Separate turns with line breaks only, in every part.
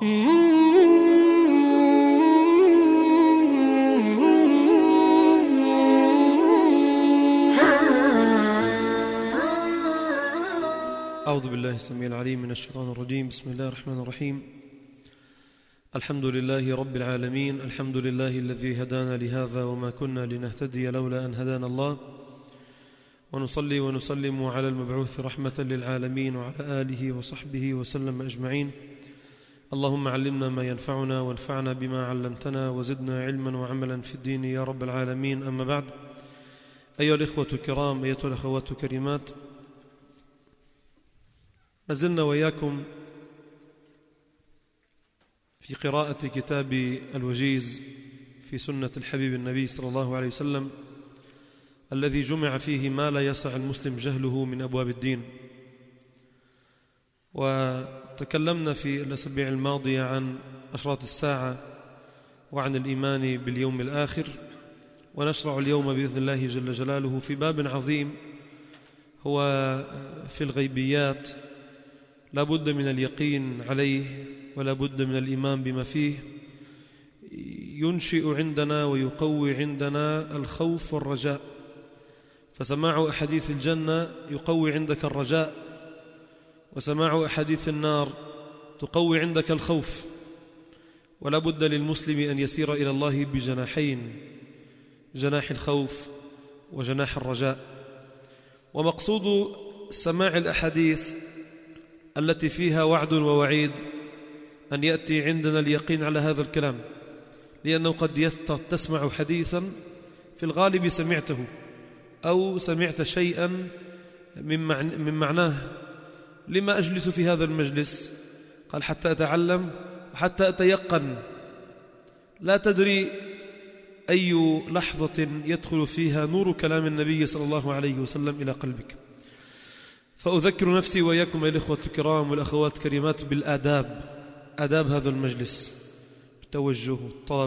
أعوذ بالله السميع العليم من الشيطان الرجيم. بسم الله الرحمن الرحيم. الحمد لله رب العالمين، الحمد لله الذي هدانا لهذا وما كنا لنهتدي لولا أن هدانا الله، ونصلي ونسلم على المبعوث رحمة للعالمين وعلى آله وصحبه وسلم أجمعين. اللهم علمنا ما ينفعنا وانفعنا بما علمتنا وزدنا علما وعملا في الدين يا رب العالمين. أما بعد، أيها الإخوة الكرام، أيتها الأخوات الكريمات، ما زلنا وإياكم في قراءة كتاب الوجيز في سنة الحبيب النبي صلى الله عليه وسلم، الذي جمع فيه ما لا يسع المسلم جهله من أبواب الدين. وتكلمنا في الأسابيع الماضية عن أشراط الساعة وعن الإيمان باليوم الآخر، ونشرع اليوم بإذن الله جل جلاله في باب عظيم هو في الغيبيات. لا بد من اليقين عليه ولا بد من الإيمان بما فيه، ينشئ عندنا ويقوي عندنا الخوف والرجاء. فسماع أحاديث الجنة يقوي عندك الرجاء، وسماع أحاديث النار تقوي عندك الخوف. ولا بد للمسلم أن يسير إلى الله بجناحين، جناح الخوف وجناح الرجاء. ومقصود سماع الأحاديث التي فيها وعد ووعيد أن يأتي عندنا اليقين على هذا الكلام، لأنه قد تسمع حديثا في الغالب سمعته أو سمعت شيئا من معناه. لما أجلس في هذا المجلس؟ قال حتى أتعلم وحتى أتيقن. لا تدري أي لحظة يدخل فيها نور كلام النبي صلى الله عليه وسلم إلى قلبك. فأذكر نفسي وإياكم الإخوة الكرام والأخوات الكريمات بالآداب، آداب هذا المجلس، التوجه والطلب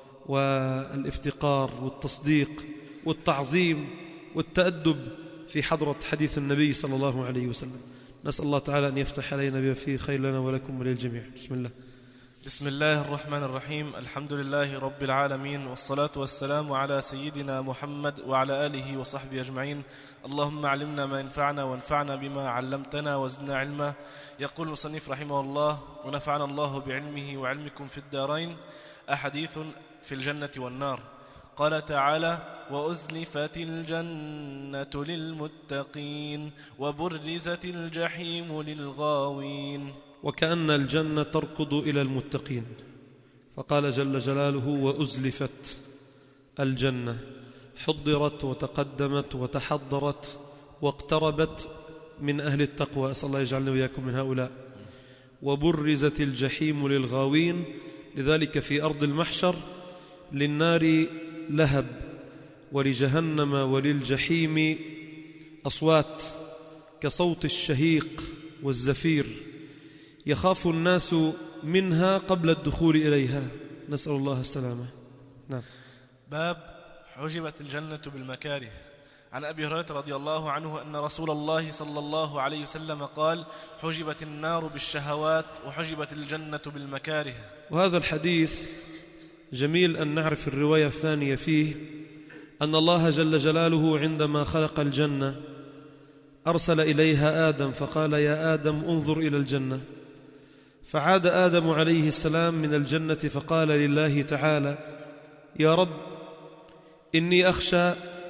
والافتقار والتصديق والتعظيم والتأدب في حضرة حديث النبي صلى الله عليه وسلم. نسأل الله تعالى أن يفتح علينا بما فيه خير لنا ولكم وللجميع. بسم الله.
بسم الله الرحمن الرحيم. الحمد لله رب العالمين، والصلاة والسلام على سيدنا محمد وعلى آله وصحبه أجمعين. اللهم علمنا ما ينفعنا وانفعنا بما علمتنا وزدنا علما. يقول المصنف رحمه الله: ونفعنا الله بعلمه وعلمكم في الدارين. أحاديث في الجنة والنار. قال تعالى: وأزلفت الجنة للمتقين وبرزت الجحيم للغاوين.
وكأن الجنة تركض إلى المتقين، فقال جل جلاله: وأزلفت الجنة، حضرت وتقدمت وتحضرت واقتربت من أهل التقوى. أسأل الله يجعلنا وإياكم من هؤلاء. وبرزت الجحيم للغاوين. لذلك في أرض المحشر للنار لهب، ولجهنم وللجحيم أصوات كصوت الشهيق والزفير، يخاف الناس منها قبل الدخول إليها. نسأل الله السلامة. نعم.
باب حجبت الجنة بالمكاره. عن أبي هريرة رضي الله عنه أن رسول الله صلى الله عليه وسلم قال: حجبت النار بالشهوات وحجبت الجنة بالمكاره.
وهذا الحديث جميل أن نعرف الرواية الثانية فيه، أن الله جل جلاله عندما خلق الجنة أرسل إليها آدم فقال: يا آدم انظر إلى الجنة. فعاد آدم عليه السلام من الجنة فقال لله تعالى: يا رب، إني أخشى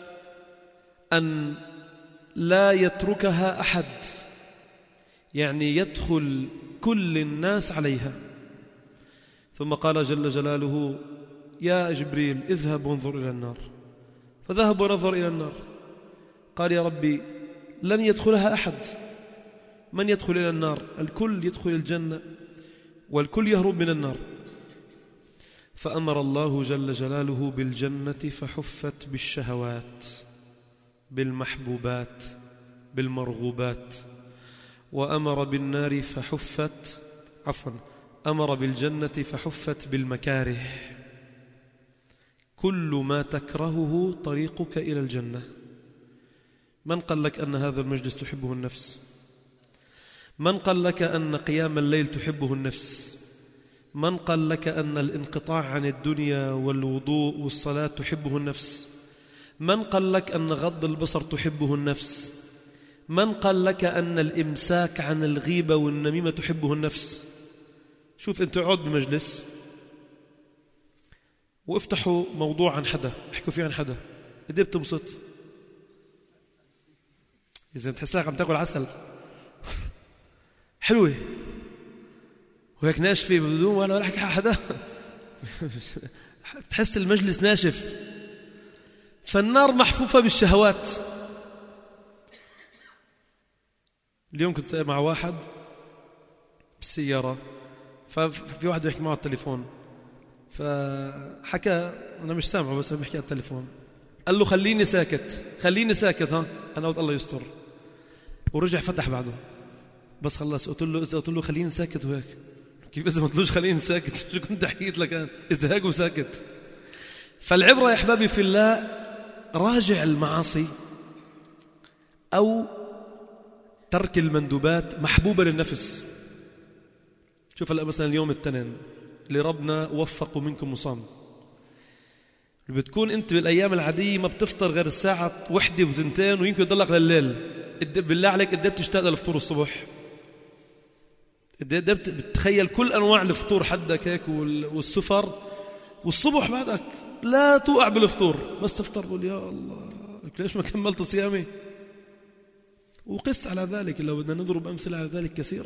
أن لا يتركها أحد، يعني يدخل كل الناس عليها. ثم قال جل جلاله: يا جبريل اذهب وانظر إلى النار. فذهب ونظر إلى النار، قال: يا ربي، لن يدخلها أحد. من يدخل إلى النار؟ الكل يدخل الجنة والكل يهرب من النار. فأمر الله جل جلاله بالجنة فحفت بالشهوات، بالمحبوبات، بالمرغوبات. وأمر بالنار فحفت أمر بالجنة فحفت بالمكاره. كل ما تكرهه طريقك إلى الجنة. من قال لك أن هذا المجلس تحبه النفس؟ من قال لك أن قيام الليل تحبه النفس؟ من قال لك أن الانقطاع عن الدنيا والوضوء والصلاة تحبه النفس؟ من قال لك أن غض البصر تحبه النفس؟ من قال لك أن الإمساك عن الغيبة والنميمة تحبه النفس؟ شوف أنت اقعد بمجلس وافتحوا موضوع عن حدا، احكوا فيه عن حدا، قد ايه بتنبسط؟ إذا بتحس لك عم تاكل عسل حلوة وهيك ناشفة بدون ولا حكي حدا تحس المجلس ناشف. فالنار محفوفة بالشهوات. اليوم كنت مع واحد بالسيارة، ففي واحد يحكي معه على التليفون، فحكى أنا مش سامعه بس بحكي على التليفون، قال له خليني ساكت خليني ساكت. ها أنا قلت الله يستر، ورجع فتح بعده بس خلص. قلت له خليني ساكت وهيك. كيف إذا ما قلتلوش خليني ساكت شو كنت حكيت لك أنا إذا هيك وساكت؟ فالعبرة يا أحبابي في الله راجع المعاصي أو ترك المندوبات محبوبة للنفس. شوف هلا مثلا اليوم التنين اللي ربنا وفقوا منكم وصام، بتكون أنت بالأيام العادية ما بتفطر غير الساعة 1 و2 ويمكن يضلك لليل. بالله عليك قد ايه بتشتاق للفطور الصبح؟ قد ايه بتخيل كل أنواع الفطور حدك هيك والسفر، والصبح بعدك لا توقع بالفطور بس تفطر قول يا الله ليش ما كملت صيامي؟ وقس على ذلك لو بدنا نضرب أمثلة على ذلك كثيرة.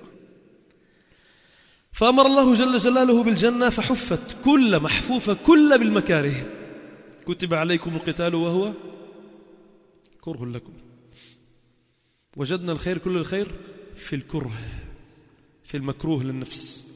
فأمر الله جل جلاله بالجنة فحفت كل محفوفة كل بالمكاره. كتب عليكم القتال وهو كره لكم. وجدنا الخير كل الخير في الكره، في المكروه للنفس.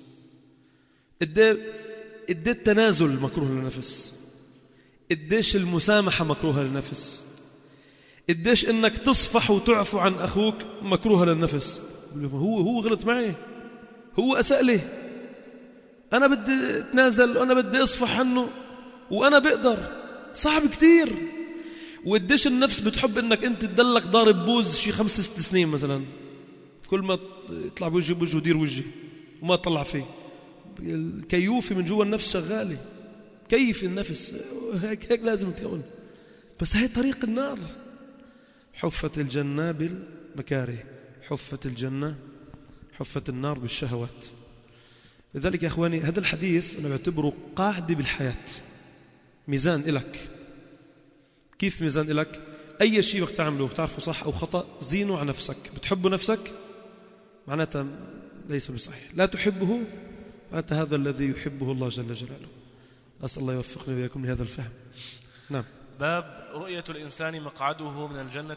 التنازل مكروه للنفس، قديش المسامحة مكروهة للنفس، قديش انك تصفح وتعفو عن اخوك مكروهة للنفس. هو غلط معي، هو اساء لي، انا بدي اتنازل وانا بدي اصفح عنه وانا بقدر. صعب كتير. وقديش النفس بتحب انك انت تدلك ضارب بوز شي 5-6 سنين مثلا، كل ما يطلع بوجهه دير وجهي وما تطلع فيه. الكيوفي من جوا النفس شغالة، كيف النفس هيك لازم تكون. بس هي طريق النار. حفت الجنة بالمكاره، حفت الجنة حفت النار بالشهوات. لذلك يا أخواني هذا الحديث أنا بعتبره قاعدة بالحياة، ميزان إلك. كيف ميزان إلك؟ أي شيء وقت تعمله بتعرفه صح أو خطأ زينه على نفسك. بتحب نفسك معناتها ليس بصحيح، لا تحبه معناتها هذا الذي يحبه الله جل جلاله. أسأل الله يوفقني وإياكم لهذا الفهم. نعم.
باب رؤية الإنسان مقعده من الجنة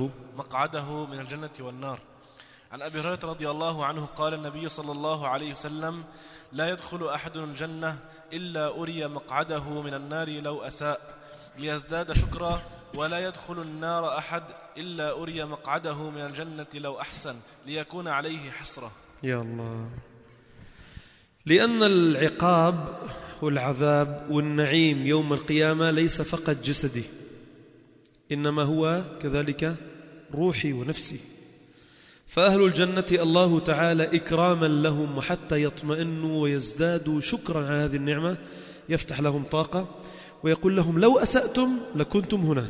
والنار. عن أبي هريرة رضي الله عنه قال النبي صلى الله عليه وسلم: لا يدخل أحد الجنة إلا أري مقعده من النار لو أساء ليزداد شكرا، ولا يدخل النار أحد إلا أري مقعده من الجنة لو أحسن ليكون عليه حسرة.
يا الله. لأن العقاب والعذاب والنعيم يوم القيامة ليس فقط جسدي، إنما هو كذلك روحي ونفسي. فأهل الجنة الله تعالى إكراما لهم وحتى يطمئنوا ويزدادوا شكرا على هذه النعمة يفتح لهم طاقة ويقول لهم لو أسأتم لكنتم هنا.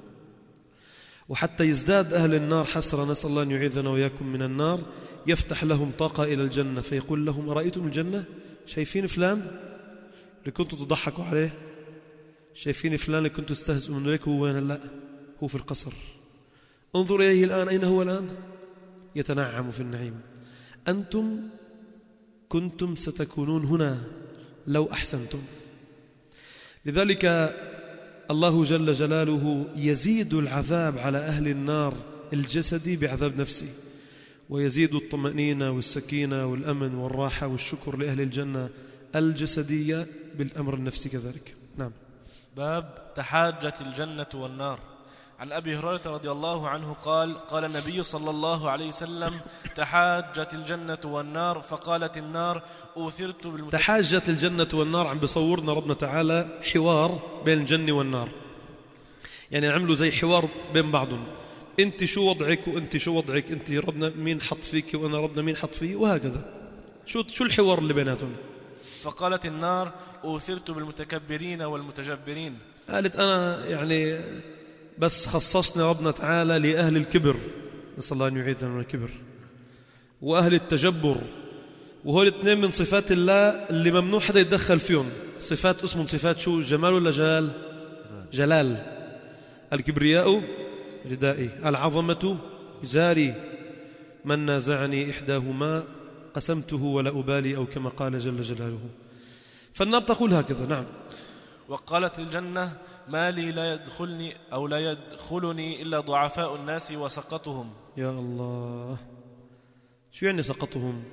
وحتى يزداد أهل النار حسرة، نسأل الله أن يعيذنا وإياكم من النار، يفتح لهم طاقة إلى الجنة فيقول لهم: رأيتم الجنة؟ شايفين فلان اللي كنتوا تضحكوا عليه؟ شايفين فلان اللي كنتوا تستهزئوا منه؟ ليك هو وين؟ لا، هو في القصر. انظر إليه الآن، أين هو الآن؟ يتنعم في النعيم. أنتم كنتم ستكونون هنا لو أحسنتم. لذلك الله جل جلاله يزيد العذاب على أهل النار الجسدي بعذاب نفسي، ويزيد الطمأنينة والسكينة والأمن والراحة والشكر لأهل الجنة الجسدية بالأمر النفسي كذلك. نعم.
باب تحاجت الجنة والنار. عن أبي هريرة رضي الله عنه قال: قال النبي صلى الله عليه وسلم: تحاجت الجنة والنار، فقالت النار: أوثرت
تحاجت الجنة والنار. عم بصورنا ربنا تعالى حوار بين الجنة والنار، يعني عملوا زي حوار بين بعضهم. أنت شو وضعك وأنت شو وضعك، أنت ربنا مين حط فيك وأنا ربنا مين حط فيه، وهكذا. شو الحوار اللي بيناتهم؟
فقالت النار: أوثرت بالمتكبرين والمتجبرين.
قالت أنا يعني بس خصصني ربنا تعالى لأهل الكبر، نسأل الله أن يعيذنا من الكبر، وأهل التجبر، وهول الاثنين من صفات الله اللي ممنوع حدا يتدخل فيهم. صفات اسمهم صفات شو؟ جمال ولا جلال؟ جلال. الكبرياء ردائي، العظمة إزاري، من نازعني إحداهما قسمته ولا أبالي، أو كما قال جل جلاله. فالنار تقول هكذا. نعم.
وقالت للجنة: ما لي لا يدخلني إلا ضعفاء الناس وسقطهم.
يا الله، شو يعني سقطهم؟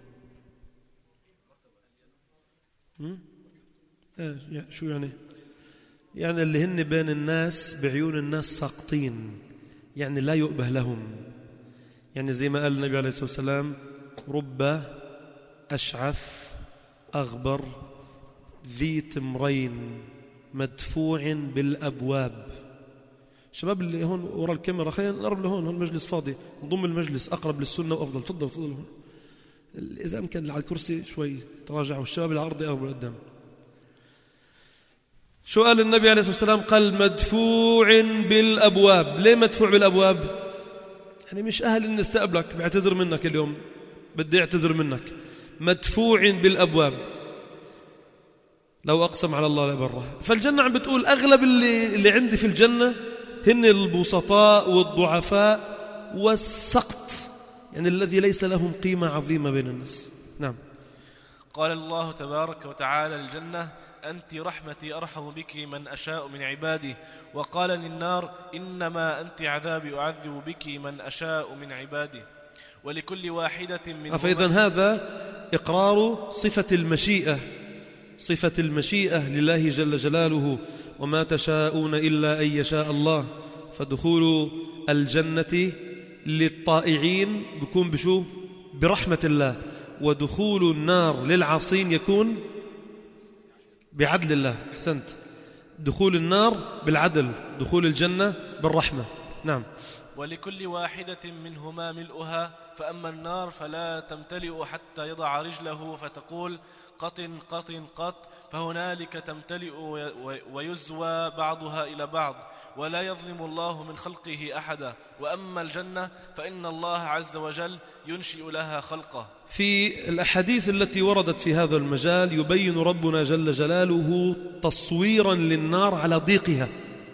شو يعني؟ يعني اللي هن بين الناس بعيون الناس ساقطين، يعني لا يؤبه لهم. يعني زي ما قال النبي عليه الصلاة والسلام: رب أشعث أغبر ذي تمرين مدفوع بالأبواب. شباب اللي هون وراء الكاميرا خلينا نقرب لهون، هون المجلس فاضي، نضم المجلس أقرب للسنة وأفضل. تفضل هون. إذا أمكن اللي على الكرسي شوي تراجع، والشباب العرضي أقرب قدام. شو قال النبي عليه الصلاة والسلام؟ قال: مدفوع بالأبواب. ليه مدفوع بالأبواب؟ يعني مش أهل إن استقبلك، بعتذر منك اليوم، بدي أعتذر منك. مدفوع بالأبواب، لو أقسم على الله لبره. فالجنة عم بتقول أغلب اللي عندي في الجنة هن البسطاء والضعفاء والسقط، يعني الذي ليس لهم قيمة عظيمة بين الناس. نعم.
قال الله تبارك وتعالى للجنة: أنت رحمتي أرحم بك من أشاء من عبادي. وقال للنار: إنما أنت عذابي أعذب بك من أشاء من عبادي. ولكل واحدة منهما.
فإذن هذا إقرار صفة المشيئة، صفة المشيئة لله جل جلاله: وما تشاءون إلا أن يشاء الله. فدخول الجنة للطائعين بيكون بشو؟ برحمة الله. ودخول النار للعاصين يكون بعدل الله. أحسنت. دخول النار بالعدل، دخول الجنة بالرحمة. نعم.
ولكل واحدة منهما ملؤها، فأما النار فلا تمتلئ حتى يضع رجله فتقول: قط قط قط، فهنالك تمتلئ ويزوى بعضها إلى بعض، ولا يظلم الله من خلقه أحدا. وأما الجنة فإن الله عز وجل ينشئ لها خلقه.
في الأحاديث التي وردت في هذا المجال يبين ربنا جل جلاله تصويرا للنار على ضيقها،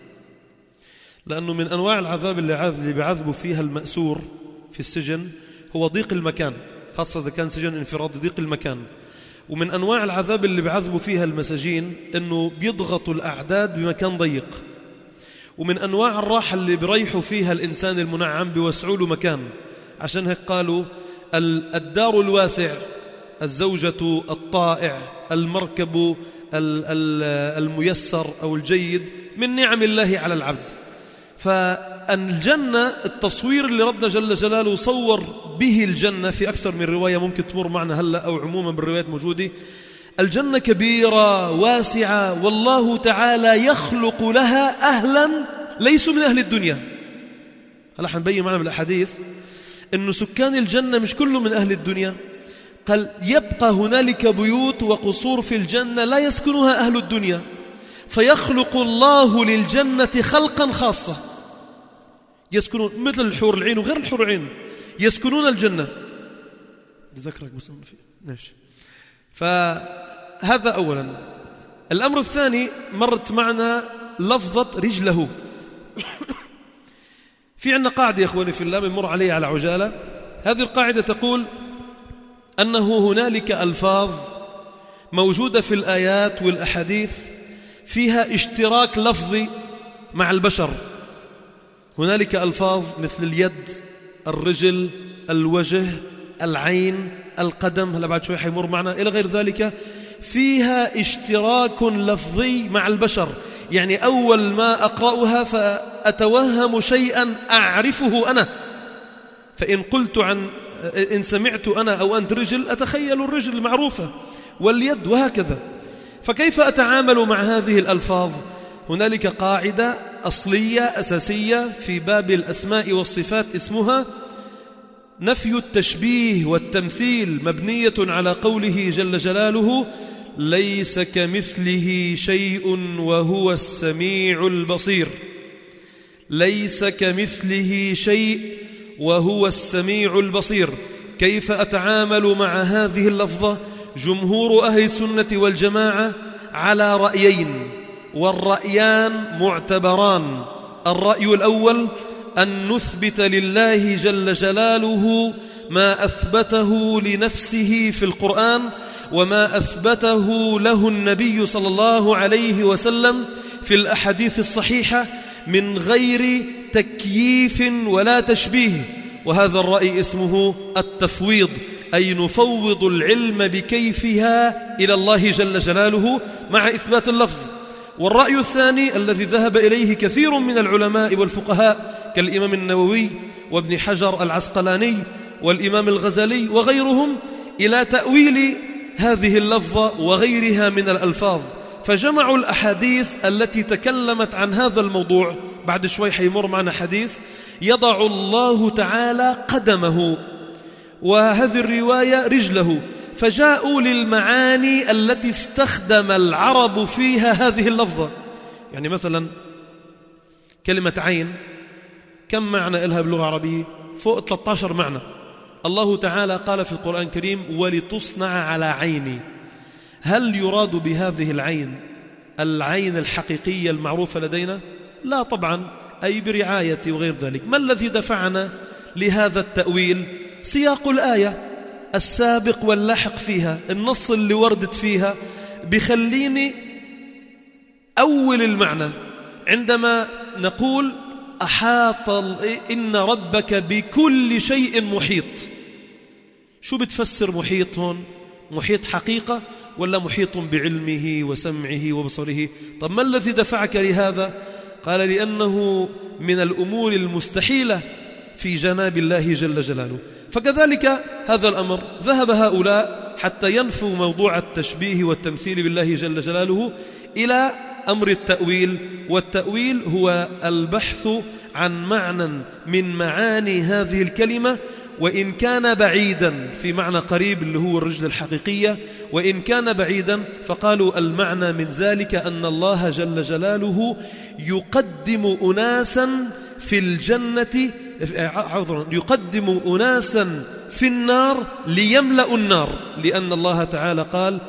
لأنه من أنواع العذاب اللي بيعذبوا فيها المأسور في السجن هو ضيق المكان، خاصة إذا كان سجن انفرادي، ضيق المكان. ومن أنواع العذاب اللي بيعذبوا فيها المساجين أنه بيضغطوا الأعداد بمكان ضيق. ومن أنواع الراحة اللي بيريحوا فيها الإنسان المنعم بيوسعوا له مكان. عشان هيك قالوا: الدار الواسع، الزوجة الطائع، المركب الميسر أو الجيد من نعم الله على العبد. فالجنة التصوير اللي ربنا جل جلاله صور به الجنة في أكثر من رواية ممكن تمر معنا هلأ أو عموما بالروايات موجودة. الجنة كبيرة واسعة، والله تعالى يخلق لها أهلا ليسوا من أهل الدنيا. هلأ حنبين معنا بالأحاديث أن سكان الجنة مش كله من أهل الدنيا. قال: يبقى هنالك بيوت وقصور في الجنة لا يسكنها أهل الدنيا، فيخلق الله للجنة خلقا خاصة يسكنون مثل الحور العين وغير الحور العين، يسكنون الجنة. ذكرك بس ماشي. فهذا أولا. الأمر الثاني، مرت معنا لفظة رجله. في عندنا قاعدة يا أخواني في الله بنمر عليها على عجالة. هذه القاعدة تقول أنه هنالك ألفاظ موجودة في الآيات والأحاديث فيها اشتراك لفظي مع البشر. هنالك ألفاظ مثل اليد، الرجل، الوجه، العين، القدم، هلا بعد شوي حيمر معنا إلى غير ذلك، فيها اشتراك لفظي مع البشر. يعني أول ما أقرأها فأتوهم شيئا أعرفه أنا، فإن قلت إن سمعت أنا أو أنت رجل أتخيل الرجل المعروفة واليد وهكذا. فكيف أتعامل مع هذه الألفاظ؟ هنالك قاعدة أصلية أساسية في باب الأسماء والصفات اسمها نفي التشبيه والتمثيل، مبنية على قوله جل جلاله: ليس كمثله شيء وهو السميع البصير. ليس كمثله شيء وهو السميع البصير. كيف أتعامل مع هذه اللفظة؟ جمهور أهل السنة والجماعة على رأيين، والرأيان معتبران. الرأي الأول أن نثبت لله جل جلاله ما أثبته لنفسه في القرآن وما أثبته له النبي صلى الله عليه وسلم في الأحاديث الصحيحة من غير تكييف ولا تشبيه، وهذا الرأي اسمه التفويض، أي نفوض العلم بكيفها إلى الله جل جلاله مع إثبات اللفظ. والرأي الثاني الذي ذهب إليه كثير من العلماء والفقهاء كالإمام النووي وابن حجر العسقلاني والإمام الغزالي وغيرهم إلى تأويل هذه اللفظة وغيرها من الألفاظ، فجمعوا الأحاديث التي تكلمت عن هذا الموضوع. بعد شوي حيمر معنا حديث يضع الله تعالى قدمه، وهذه الرواية رجله، فجاءوا للمعاني التي استخدم العرب فيها هذه اللفظة. يعني مثلا كلمة عين كم معنى إلها باللغة العربية؟ فوق 13 معنى. الله تعالى قال في القرآن الكريم ولتصنع على عيني. هل يراد بهذه العين الحقيقية المعروفة لدينا؟ لا طبعا، أي برعاية وغير ذلك. ما الذي دفعنا لهذا التأويل؟ سياق الآية السابق واللاحق فيها، النص اللي وردت فيها بخليني أول المعنى. عندما نقول أحاط إن ربك بكل شيء محيط، شو بتفسر محيط هون؟ محيط حقيقة ولا محيط بعلمه وسمعه وبصره؟ طب ما الذي دفعك لهذا؟ قال لأنه من الأمور المستحيلة في جناب الله جل جلاله. فكذلك هذا الأمر ذهب هؤلاء حتى ينفوا موضوع التشبيه والتمثيل بالله جل جلاله إلى أمر التأويل. والتأويل هو البحث عن معنى من معاني هذه الكلمة، وإن كان بعيدا في معنى قريب اللي هو الرجل الحقيقية، وإن كان بعيدا فقالوا المعنى من ذلك أن الله جل جلاله يقدم أناسا في الجنة، يقدم أناسا في النار ليملأ النار، لأن الله تعالى قال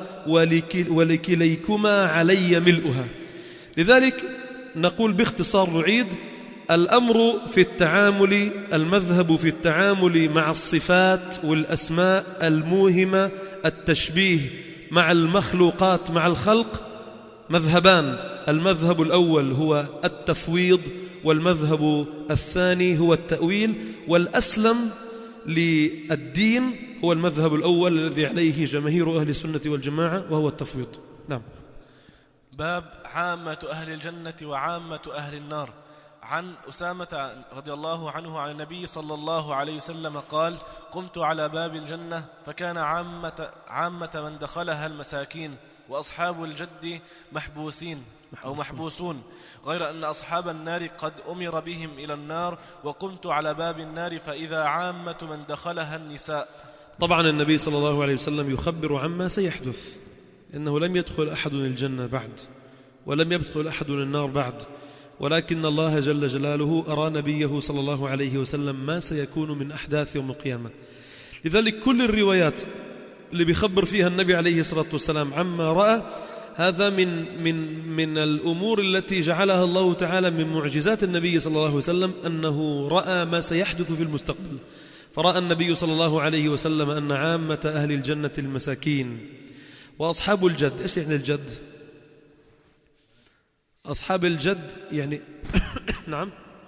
ولكليكما علي ملؤها. لذلك نقول باختصار نعيد الأمر في التعامل، المذهب في التعامل مع الصفات والأسماء الموهمة، التشبيه مع المخلوقات مع الخلق مذهبان. المذهب الأول هو التفويض، والمذهب الثاني هو التأويل، والأسلم للدين هو المذهب الأول الذي عليه جماهير أهل السنة والجماعة وهو التفويض. نعم.
باب عامة أهل الجنة وعامة أهل النار. عن أسامة رضي الله عنه عن النبي صلى الله عليه وسلم قال: قمت على باب الجنة فكان عامة من دخلها المساكين، وأصحاب الجد محبوسون، غير أن أصحاب النار قد أمر بهم إلى النار، وقمت على باب النار فإذا عامة من دخلها النساء.
طبعا النبي صلى الله عليه وسلم يخبر عما سيحدث، إنه لم يدخل أحد الجنة بعد، ولم يدخل أحد النار بعد، ولكن الله جل جلاله أرى نبيه صلى الله عليه وسلم ما سيكون من أحداث يوم القيامة. لذلك كل الروايات اللي بيخبر فيها النبي عليه الصلاة والسلام عما رأى، هذا من الأمور التي جعلها الله تعالى من معجزات النبي صلى الله عليه وسلم، أنه رأى ما سيحدث في المستقبل. فرأى النبي صلى الله عليه وسلم أن عامة أهل الجنة المساكين، وأصحاب الجد. إيش يعني الجد؟ أصحاب الجد يعني نعم،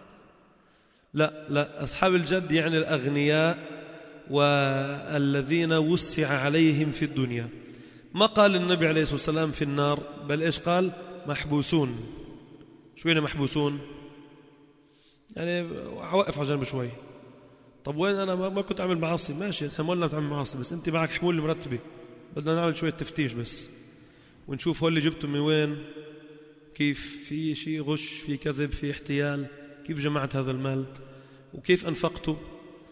لا أصحاب الجد يعني الأغنياء والذين وسع عليهم في الدنيا. ما قال النبي عليه الصلاة والسلام في النار، بل إيش قال؟ محبوسون. شو يعني محبوسون؟ يعني وقف على جنب شوي. طب وين أنا ما كنت أعمل معاصي؟ ماشي، نحن ما لنا تعمل معاصي، بس أنت معك حمول مرتبة، بدنا نعمل شوية تفتيش بس ونشوف هو اللي جبته من وين، كيف في شيء غش، في كذب، في احتيال، كيف جمعت هذا المال وكيف أنفقته.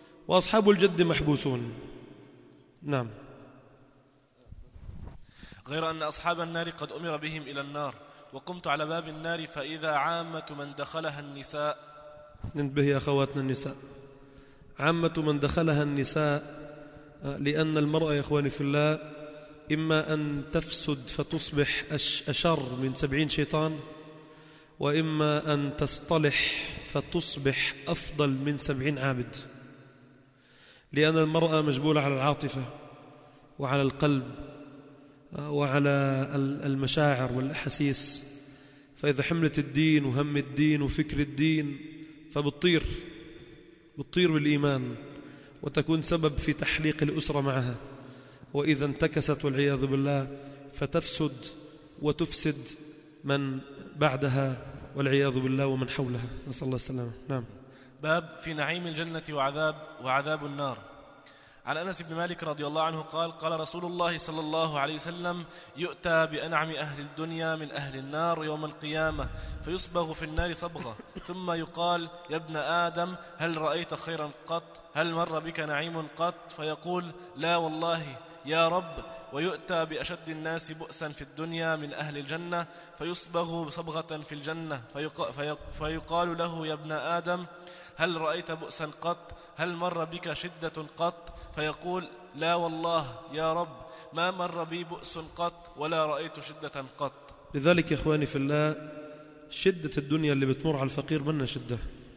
وأصحاب الجد محبوسون. نعم.
غير أن أصحاب النار قد أمر بهم إلى النار، وقمت على باب النار فإذا عامة من دخلها النساء.
ننتبه يا أخواتنا النساء، عامة من دخلها النساء، لأن المرأة يا إخواني في الله إما أن تفسد فتصبح أشر من 70 شيطان، وإما أن تصطلح فتصبح أفضل من 70 عابد، لأن المرأة مجبولة على العاطفة وعلى القلب وعلى المشاعر والأحاسيس، فإذا حملت الدين وهم الدين وفكر الدين فبتطير بالإيمان وتكون سبب في تحليق الأسرة معها، وإذا انتكست والعياذ بالله فتفسد وتفسد من بعدها والعياذ بالله ومن حولها، نسأل الله السلامة. نعم.
باب في نعيم الجنة وعذاب النار. عن أنس بن مالك رضي الله عنه قال: قال رسول الله صلى الله عليه وسلم: يؤتى بأنعم أهل الدنيا من أهل النار يوم القيامة فيصبغ في النار صبغة، ثم يقال: يا ابن آدم هل رأيت خيرا قط؟ هل مر بك نعيم قط؟ فيقول: لا والله يا رب. ويؤتى بأشد الناس بؤسا في الدنيا من أهل الجنة فيصبغ صبغة في الجنة فيقال له: يا ابن آدم هل رأيت بؤسا قط؟ هل مر بك شدة قط؟ فيقول: لا والله يا رب ما مر بي بؤس قط ولا رأيت شدة قط.
لذلك يا إخواني في الله شدة الدنيا اللي بتمر على الفقير منا شدة.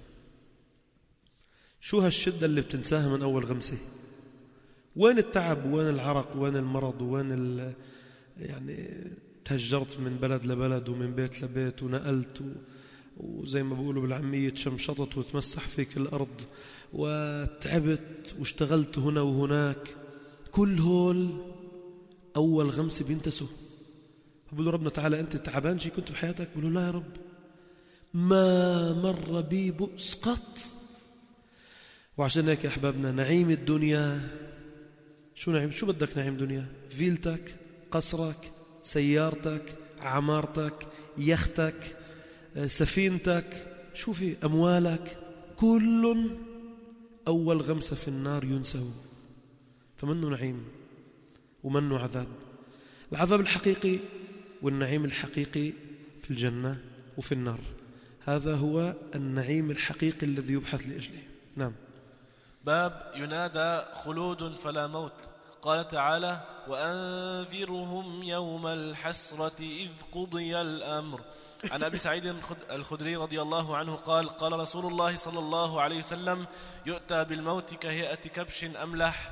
شو هالشدة اللي بتنساها من أول غمسة؟ وين التعب وين العرق وين المرض وين يعني تهجرت من بلد لبلد ومن بيت لبيت ونقلت وزي ما بيقولوا بالعامية شمشطت وتمسح فيك الأرض وتعبت واشتغلت هنا وهناك، كل هول أول غمسة بينتسوا. فبقولوا ربنا تعالى أنت تعبان شي كنت بحياتك؟ بقولوا لا يا رب ما مر بي بؤس قط. وعشان هيك يا أحبابنا نعيم الدنيا شو نعيم؟ شو بدك نعيم دنيا؟ فيلتك، قصرك، سيارتك، عمارتك، يختك، سفينتك، شو في أموالك، كل أول غمسة في النار ينسوا. فمنه نعيم ومنه عذاب. العذاب الحقيقي والنعيم الحقيقي في الجنة وفي النار، هذا هو النعيم الحقيقي الذي يبحث لأجله. نعم.
باب ينادى خلود فلا موت. قال تعالى: وأنذرهم يوم الحسرة إذ قضي الأمر. عن أبي سعيد الخدري رضي الله عنه قال: قال رسول الله صلى الله عليه وسلم: يؤتى بالموت كهيئة كبش أملح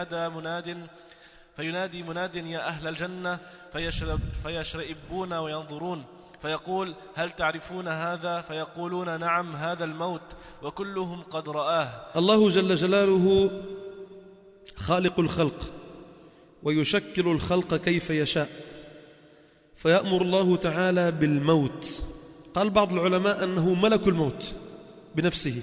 فينادي مناد يا أهل الجنة فيشرئبون وينظرون، فيقول: هل تعرفون هذا؟ فيقولون: نعم هذا الموت، وكلهم قد رآه.
الله جل جلاله خالق الخلق ويشكل الخلق كيف يشاء، فيأمر الله تعالى بالموت. قال بعض العلماء أنه ملك الموت بنفسه،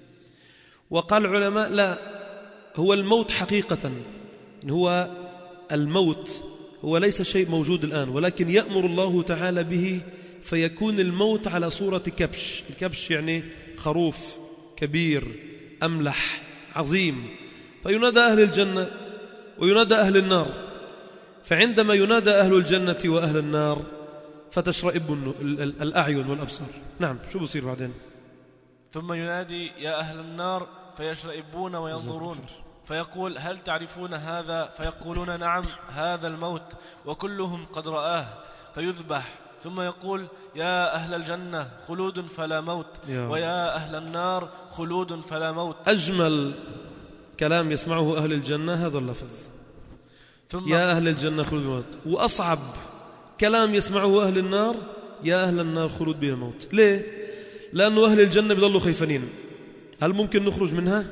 وقال العلماء لا، هو الموت حقيقة، إن هو الموت هو ليس شيء موجود الآن، ولكن يأمر الله تعالى به فيكون الموت على صورة كبش. الكبش يعني خروف كبير أملح عظيم، فينادى أهل الجنة وينادى أهل النار. فعندما ينادى أهل الجنة وأهل النار فتشرئب الأعين والأبصار. نعم. شو بصير بعدين؟
ثم ينادي يا أهل النار فيشرئبون وينظرون، فيقول: هل تعرفون هذا؟ فيقولون: نعم هذا الموت، وكلهم قد رآه. فيذبح، ثم يقول: يا أهل الجنة خلود فلا موت، ويا أهل النار خلود فلا موت.
أجمل كلام يسمعه أهل الجنة هذا اللفظ، يا أهل الجنة خلود بلا موت. وأصعب كلام يسمعه أهل النار: يا أهل النار خلود بلا موت. ليه؟ لأنه أهل الجنة بيضلوا خيفانين، هل ممكن نخرج منها؟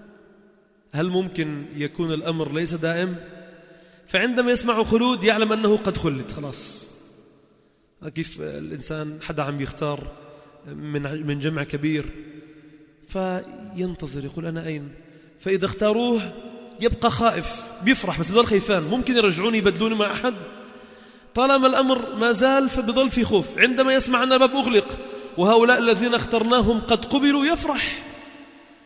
هل ممكن يكون الأمر ليس دائم؟ فعندما يسمع خلود يعلم أنه قد خلد خلاص. كيف الإنسان حدا عم يختار من جمع كبير فينتظر يقول أنا أين؟ فإذا اختاروه يبقى خائف، بيفرح بس بضل خيفان، ممكن يرجعوني يبدلوني مع أحد. طالما الأمر ما زال فبضل في خوف. عندما يسمع أن الباب أغلق وهؤلاء الذين اخترناهم قد قبلوا يفرح.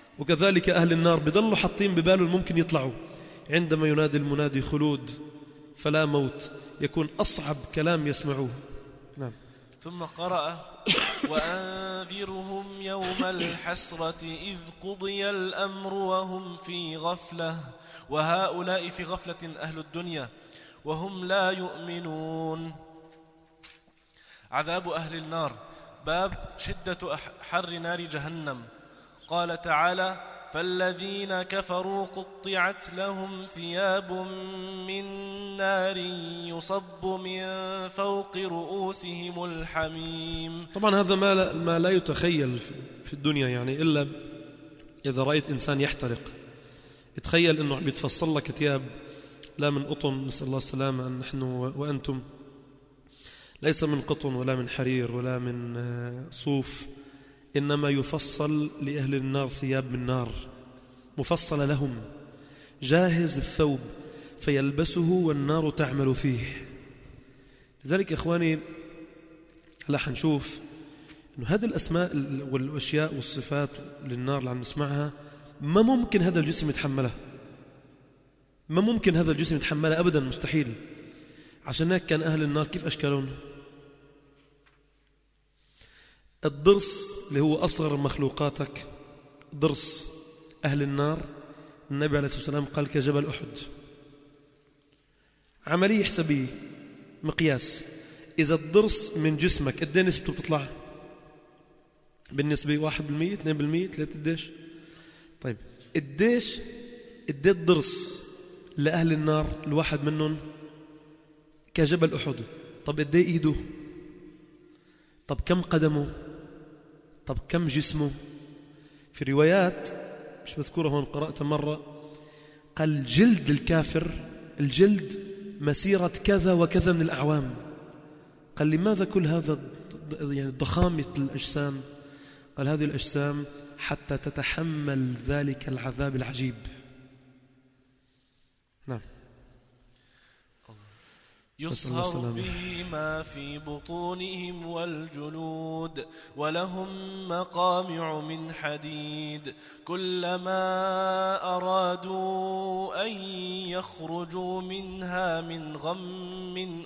وكذلك أهل النار بضلوا حاطين بباله ممكن يطلعوا. عندما ينادي المنادي خلود فلا موت، يكون أصعب كلام يسمعوه. نعم.
ثم قرأ وأنذرهم يوم الحسرة إذ قضي الأمر وهم في غفلة وهؤلاء في غفلة أهل الدنيا وهم لا يؤمنون. عذاب أهل النار. باب شدة حر نار جهنم. قال تعالى فالذين كفروا قطعت لهم ثياب من نار يصب من فوق رؤوسهم الحميم.
طبعا هذا ما لا يتخيل في الدنيا، يعني إلا إذا رأيت إنسان يحترق. يتخيل أنه بيتفصل لك ثياب لا من قطن، نسأل الله السلامة، أن نحن وأنتم ليس من قطن ولا من حرير ولا من صوف، إنما يفصل لأهل النار ثياب من نار مفصل لهم، جاهز الثوب فيلبسه والنار تعمل فيه. لذلك إخواني هلا حنشوف إنه هذه الأسماء والأشياء والصفات للنار اللي عم نسمعها ما ممكن هذا الجسم يتحملها، ما ممكن هذا الجسم يتحملها أبدا، مستحيل. عشان هيك كان أهل النار كيف أشكالهم؟ الضرس اللي هو أصغر مخلوقاتك، ضرس أهل النار، النبي عليه الصلاة والسلام قال كجبل أحد. عملية حسابية، مقياس. إذا الضرس من جسمك قد ايه نسبته بتطلع بالنسبة؟ 1%، 2%، 3%، قديش؟ طيب قديش الضرس لأهل النار الواحد منهم؟ كجبل أحد. طب قد ايه إيده؟ طب كم قدمه؟ طب كم جسمه؟ في روايات مش مذكورة هون، قرأت مرة، قال جلد الكافر، الجلد مسيرة كذا وكذا من الأعوام. قال لماذا كل هذا يعني ضخامة الأجسام؟ قال هذه الأجسام حتى تتحمل ذلك العذاب العجيب. نعم.
يصهر به ما في بطونهم والجلود ولهم مقامع من حديد كلما أرادوا أن يخرجوا منها من غم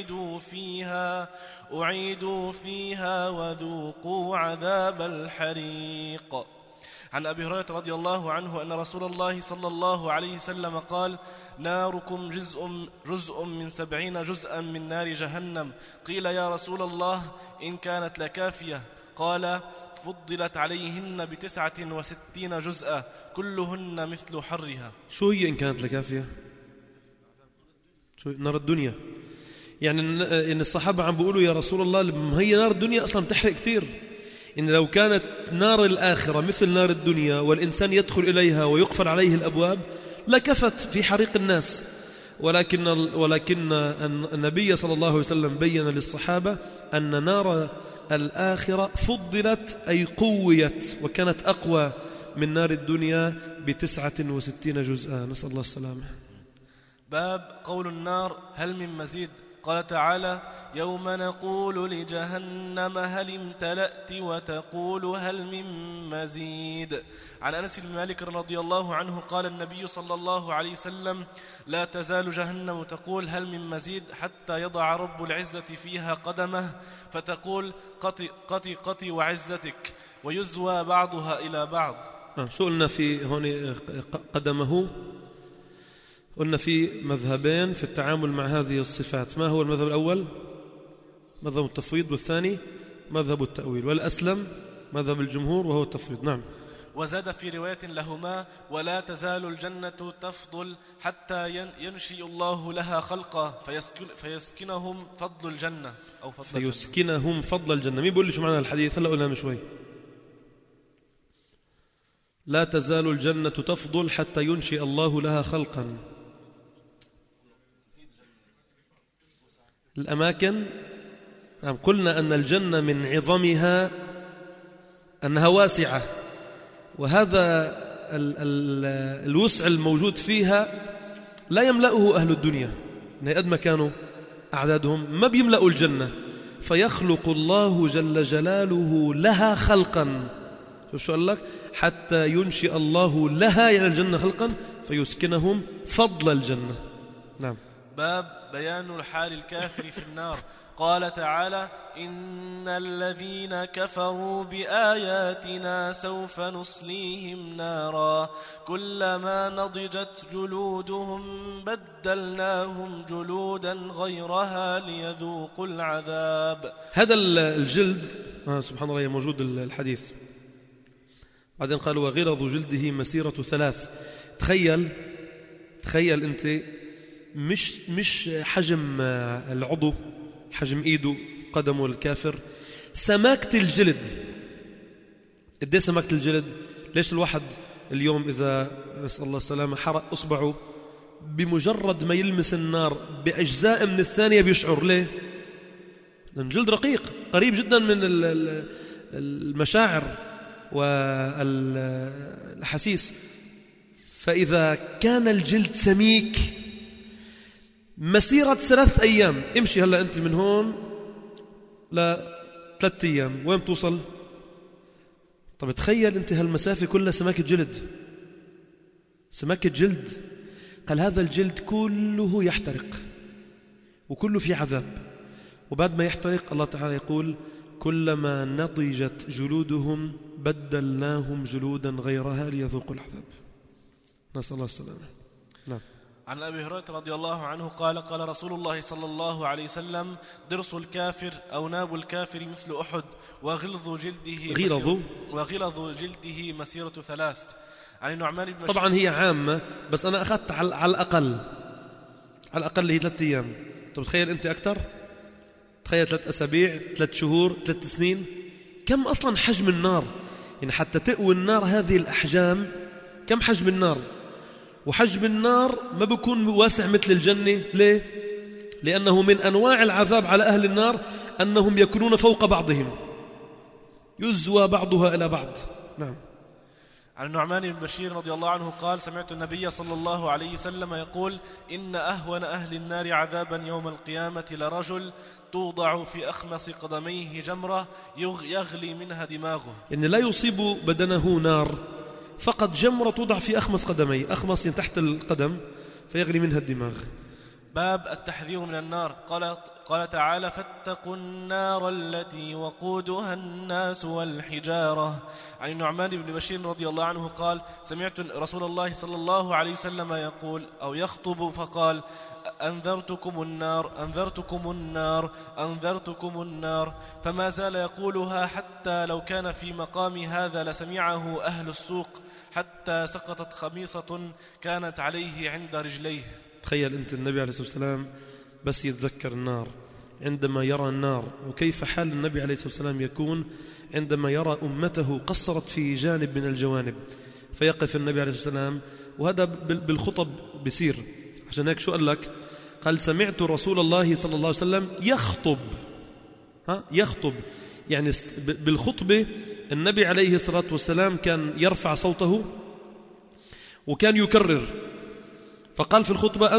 أعيدوا فيها وذوقوا عذاب الحريق. عن أبي هريرة رضي الله عنه أن رسول الله صلى الله عليه وسلم قال ناركم جزء من 70 جزءا من نار جهنم. قيل يا رسول الله إن كانت لكافية؟ قال فضلت عليهن ب69 جزءا كلهن مثل حرها.
شو هي إن كانت لكافية؟ شو نار الدنيا؟ يعني إن الصحابة عم بيقولوا يا رسول الله هي نار الدنيا أصلا تحرق كثير، إن لو كانت نار الآخرة مثل نار الدنيا والإنسان يدخل إليها ويقفل عليه الأبواب لكفت في حريق الناس. ولكن النبي صلى الله عليه وسلم بين للصحابة أن نار الآخرة فضلت أي قويت وكانت أقوى من نار الدنيا ب69 جزءا، نسأل الله السلامة.
باب قول النار هل من مزيد. قال تعالى يوم نقول لجهنم هل امتلأت وتقول هل من مزيد. عن أنس بن مالك رضي الله عنه قال النبي صلى الله عليه وسلم لا تزال جهنم تقول هل من مزيد حتى يضع رب العزة فيها قدمه فتقول قطي وعزتك ويزوى بعضها إلى بعض.
شو قلنا في هون قدمه؟ قلنا في مذهبين في التعامل مع هذه الصفات. ما هو المذهب الأول؟ مذهب التفويض، والثاني مذهب التأويل، والأسلم مذهب الجمهور وهو التفويض. نعم.
وزاد في رواية لهما ولا تزال الجنة تفضل حتى ينشئ الله لها خلقا فيسكنهم فضل الجنة أو فضل
فيسكنهم فضل الجنة. مين بيقول لي شو معنى الحديث؟ هلا قلنا من شوي. لا تزال الجنة تفضل حتى ينشئ الله لها خلقا. الأماكن، نعم، قلنا أن الجنة من عظمها أنها واسعة، وهذا الوسع الموجود فيها لا يملأه أهل الدنيا. قد ما كانوا أعدادهم ما بيملأوا الجنة، فيخلق الله جل جلاله لها خلقا. شو قال لك؟ حتى ينشئ الله لها يعني الجنة خلقا فيسكنهم فضل الجنة. نعم.
باب بيان حال الكافر في النار. قال تعالى: إن الذين كفروا بآياتنا سوف نصليهم نارا كلما نضجت جلودهم بدلناهم جلودا غيرها ليذوقوا العذاب.
هذا الجلد سبحان الله موجود الحديث. بعدين قالوا: وغلظ جلده مسيرة 3. تخيل أنت مش حجم العضو، حجم إيده قدمه الكافر، سماكة الجلد. قديه سماكة الجلد؟ ليش الواحد اليوم إذا نسأل الله السلامة حرق أصبعه بمجرد ما يلمس النار بأجزاء من الثانية بيشعر؟ ليه؟ لأن الجلد رقيق قريب جدا من المشاعر والأحاسيس. فإذا كان الجلد سميك مسيرة 3 أيام، امشي هلأ أنت من هون ل3 أيام، وين توصل؟ طب تخيل أنت هالمسافة كلها سماكة جلد، سماكة جلد. قال هذا الجلد كله يحترق وكله في عذاب، وبعد ما يحترق الله تعالى يقول: كلما نضجت جلودهم بدلناهم جلودا غيرها ليذوقوا العذاب. نسأل الله السلامة. نعم.
عن أبي هريرة رضي الله عنه قال: قال رسول الله صلى الله عليه وسلم: ضرس الكافر أو ناب الكافر مثل أحد وغلظ جلده مسيرة 3. عن النعمان بن بشير.
طبعا هي عامة، بس أنا أخذت على الأقل هي 3 أيام. طب تخيل أنت أكتر، تخيل 3 أسابيع، 3 شهور، 3 سنين. كم أصلا حجم النار؟ يعني حتى تقوي النار هذه الأحجام، كم حجم النار؟ وحجم النار ما بيكون واسع مثل الجنة. ليه؟ لأنه من أنواع العذاب على أهل النار أنهم يكونون فوق بعضهم، يزوى بعضها إلى بعض. نعم.
عن النعمان بن بشير رضي الله عنه قال: سمعت النبي صلى الله عليه وسلم يقول: إن أهون أهل النار عذابا يوم القيامة لرجل توضع في أخمص قدميه جمرة يغلي منها دماغه.
يعني لا يصيب بدنه نار، فقط جمرة توضع في أخمص قدميه، أخمص تحت القدم فيغلي منها الدماغ.
باب التحذير من النار. قال تعالى: فاتقوا النار التي وقودها الناس والحجارة. عن النعمان بن بشير رضي الله عنه قال: سمعت رسول الله صلى الله عليه وسلم يقول أو يخطب فقال: أنذرتكم النار أنذرتكم النار أنذرتكم النار، فما زال يقولها حتى لو كان في مقام هذا لسمعه أهل السوق، حتى سقطت خميصة كانت عليه عند رجليه.
تخيل أنت النبي عليه الصلاة والسلام بس يتذكر النار عندما يرى النار، وكيف حال النبي عليه الصلاة والسلام يكون عندما يرى أمته قصرت في جانب من الجوانب، فيقف النبي عليه الصلاة والسلام. وهذا بالخطب بيصير. عشان هيك شو قال لك؟ قال: سمعت رسول الله صلى الله عليه وسلم يخطب. يعني بالخطبة النبي عليه الصلاة والسلام كان يرفع صوته وكان يكرر. فقال في الخطبة: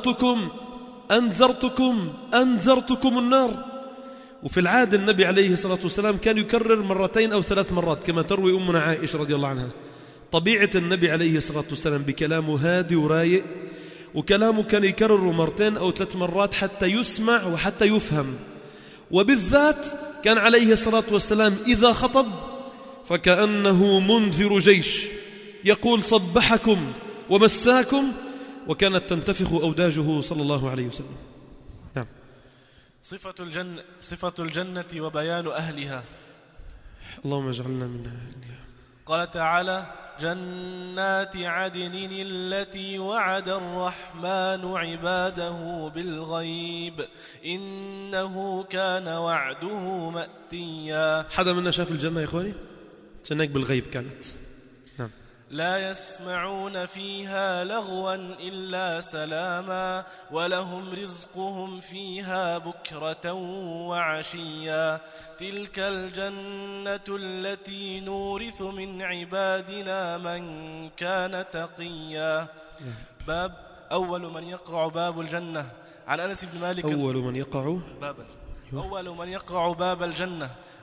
أنذرتكم النار. وفي العادة النبي عليه الصلاة والسلام كان يكرر 2 أو 3 مرات كما تروي أمنا عائشة رضي الله عنها. طبيعة النبي عليه الصلاة والسلام بكلامه هادي ورايق، وكلامه كان يكرره 2 أو 3 مرات حتى يسمع وحتى يفهم. وبالذات كان عليه الصلاة والسلام إذا خطب فكأنه منذر جيش يقول: صبحكم ومساكم، وكانت تنتفخ أوداجه صلى الله عليه وسلم. نعم.
صفة الجنة وبيان أهلها.
اللهم اجعلنا من أهلها.
قال تعالى: جنات عدن التي وعد الرحمن عباده بالغيب إنه كان وعده مأتيا.
حدا منا شاف الجنة يا إخواني؟ جنة بالغيب كانت. نعم.
لا يسمعون فيها لغوا إلا سلاما ولهم رزقهم فيها بكرة وعشيا. تلك الجنة التي نورث من عبادنا من كان تقيا. باب أول من يقرع باب الجنة. عن أنس بن مالك.
أول من يقرع باب الجنة.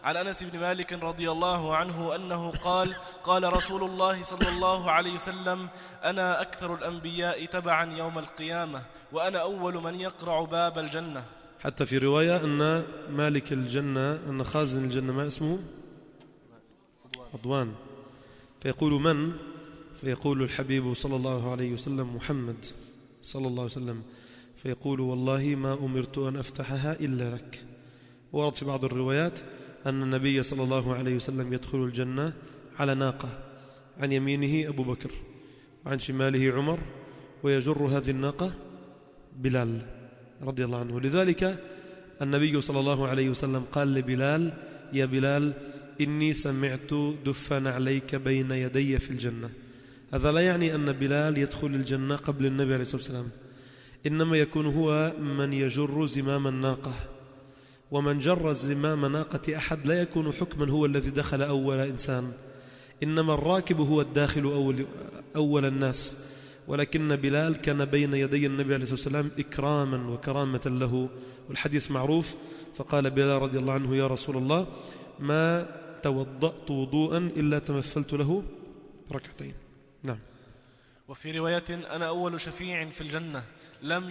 عن أنس بن مالك رضي الله عنه أنه قال: قال رسول الله صلى الله عليه وسلم: أنا أكثر الأنبياء تبعا يوم القيامة، وأنا أول من يقرع باب الجنة.
حتى في رواية أن مالك الجنة، أن خازن الجنة ما اسمه؟ رضوان. فيقول من؟ فيقول الحبيب صلى الله عليه وسلم محمد صلى الله عليه وسلم، فيقول: والله ما أمرت أن أفتحها إلا لك. ورد في بعض الروايات أن النبي صلى الله عليه وسلم يدخل الجنة على ناقة، عن يمينه أبو بكر وعن شماله عمر، ويجر هذه الناقة بلال رضي الله عنه. لذلك النبي صلى الله عليه وسلم قال لبلال: يا بلال إني سمعت دفا عليك بين يدي في الجنة. هذا لا يعني أن بلال يدخل الجنة قبل النبي عليه الصلاة والسلام، إنما يكون هو من يجر زمام الناقة، ومن جر زمام ناقة أحد لا يكون حكما هو الذي دخل أول إنسان، إنما الراكب هو الداخل أول الناس. ولكن بلال كان بين يدي النبي عليه الصلاة والسلام إكراما وكرامة له، والحديث معروف. فقال بلال رضي الله عنه: يا رسول الله ما توضأت وضوءا إلا تمثلت له ركعتين. نعم.
وفي رواية: أنا أول شفيع في الجنة، لم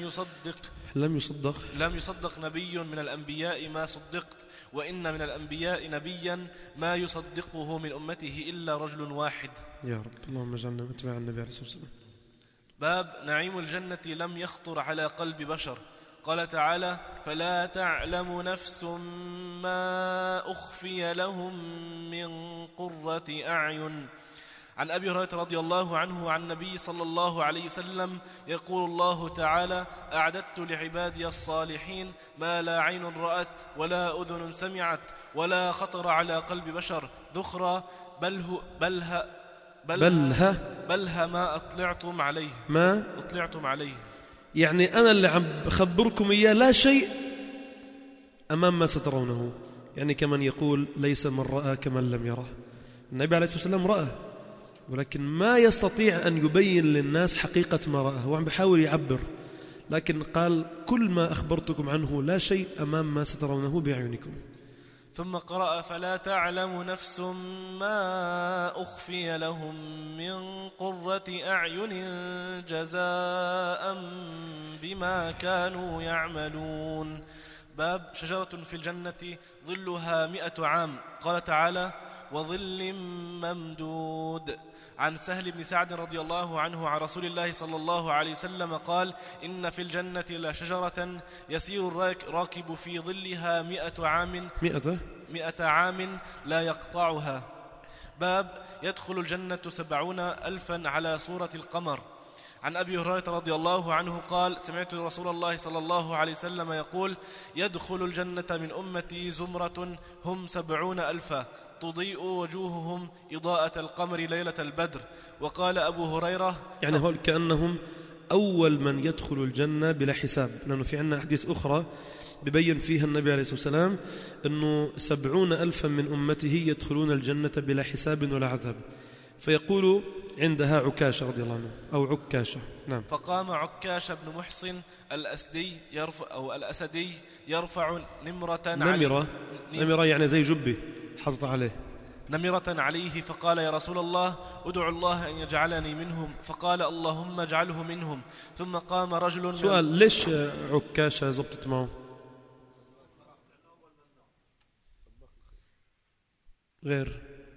يصدق نبي من الأنبياء ما صدقت، وإن من الأنبياء نبيا ما يصدقه من أمته إلا رجل واحد.
يا رب اللهم اجعلنا اتباع النبي عليه الصلاة والسلام.
باب نعيم الجنة لم يخطر على قلب بشر. قال تعالى: فلا تعلم نفس ما أخفي لهم من قرة أعين. عن أبي هريرة رضي الله عنه عن النبي صلى الله عليه وسلم يقول الله تعالى: أعددت لعبادي الصالحين ما لا عين رأت ولا أذن سمعت ولا خطر على قلب بشر ذخرا بلها ما أطلعتم عليه.
يعني أنا اللي عم بخبركم إياه لا شيء أمام ما سترونه. يعني كمن يقول: ليس من رأى كمن لم يره. النبي عليه الصلاة والسلام رأى، ولكن ما يستطيع أن يبين للناس حقيقة ما رأى، هو عم بحاول يعبر، لكن قال: كل ما أخبرتكم عنه لا شيء أمام ما سترونه بأعينكم.
ثم قرأ: فلا تعلم نفس ما أخفي لهم من قرة أعين جزاء بما كانوا يعملون. باب شجرة في الجنة ظلها 100 عام. قال تعالى: وظل ممدود. عن سهل بن سعد رضي الله عنه عن رسول الله صلى الله عليه وسلم قال: إن في الجنة لشجرة يسير الراكب في ظلها 100 عام لا يقطعها. باب يدخل الجنة 70,000 على صورة القمر. عن أبي هريرة رضي الله عنه قال: سمعت رسول الله صلى الله عليه وسلم يقول: يدخل الجنة من أمتي زمرة هم 70,000 تضيء وجوههم إضاءة القمر ليلة البدر. وقال أبو هريرة:
يعني هول كأنهم أول من يدخل الجنة بلا حساب، لأنه في عنا حديث أخرى ببين فيها النبي عليه الصلاة والسلام أنه 70,000 من أمته يدخلون الجنة بلا حساب ولا عذاب. فيقول عندها عكاشة رضي الله عنه أو عكاشة. نعم.
فقام عكاشة بن محصن الأسدي يرفع
نمرة يعني زي جبة حطت عليه
نمرة عليه، فقال: يا رسول الله ادعو الله أن يجعلني منهم. فقال: اللهم اجعله منهم. ثم قام رجل.
سؤال: ليش عكاشة زبطت معه غير؟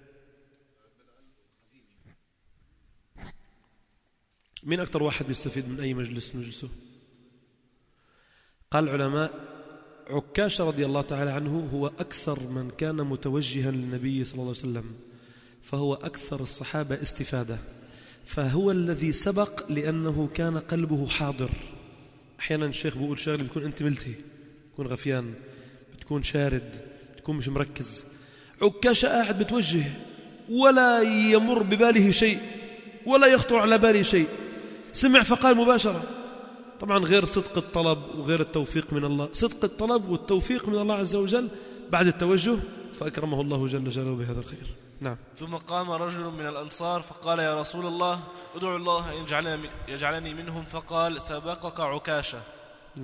مين أكتر واحد بيستفيد من أي مجلس نجلسه؟ قال العلماء: عكاشة رضي الله تعالى عنه هو أكثر من كان متوجها للنبي صلى الله عليه وسلم، فهو أكثر الصحابة استفادة، فهو الذي سبق لأنه كان قلبه حاضر. أحيانا الشيخ بيقول شغله بتكون أنت ملتهي، بتكون غفيان، بتكون شارد، بتكون مش مركز. عكاشة قاعد بتوجه ولا يمر بباله شيء ولا يخطر على باله شيء، سمع فقال مباشرة. طبعا غير صدق الطلب وغير التوفيق من الله، صدق الطلب والتوفيق من الله عز وجل بعد التوجه، فأكرمه الله جل جلاله بهذا الخير. نعم.
ثم قام رجل من الأنصار فقال: يا رسول الله ادعو الله أن يجعلني منهم. فقال: سبقك عكاشة.
نعم.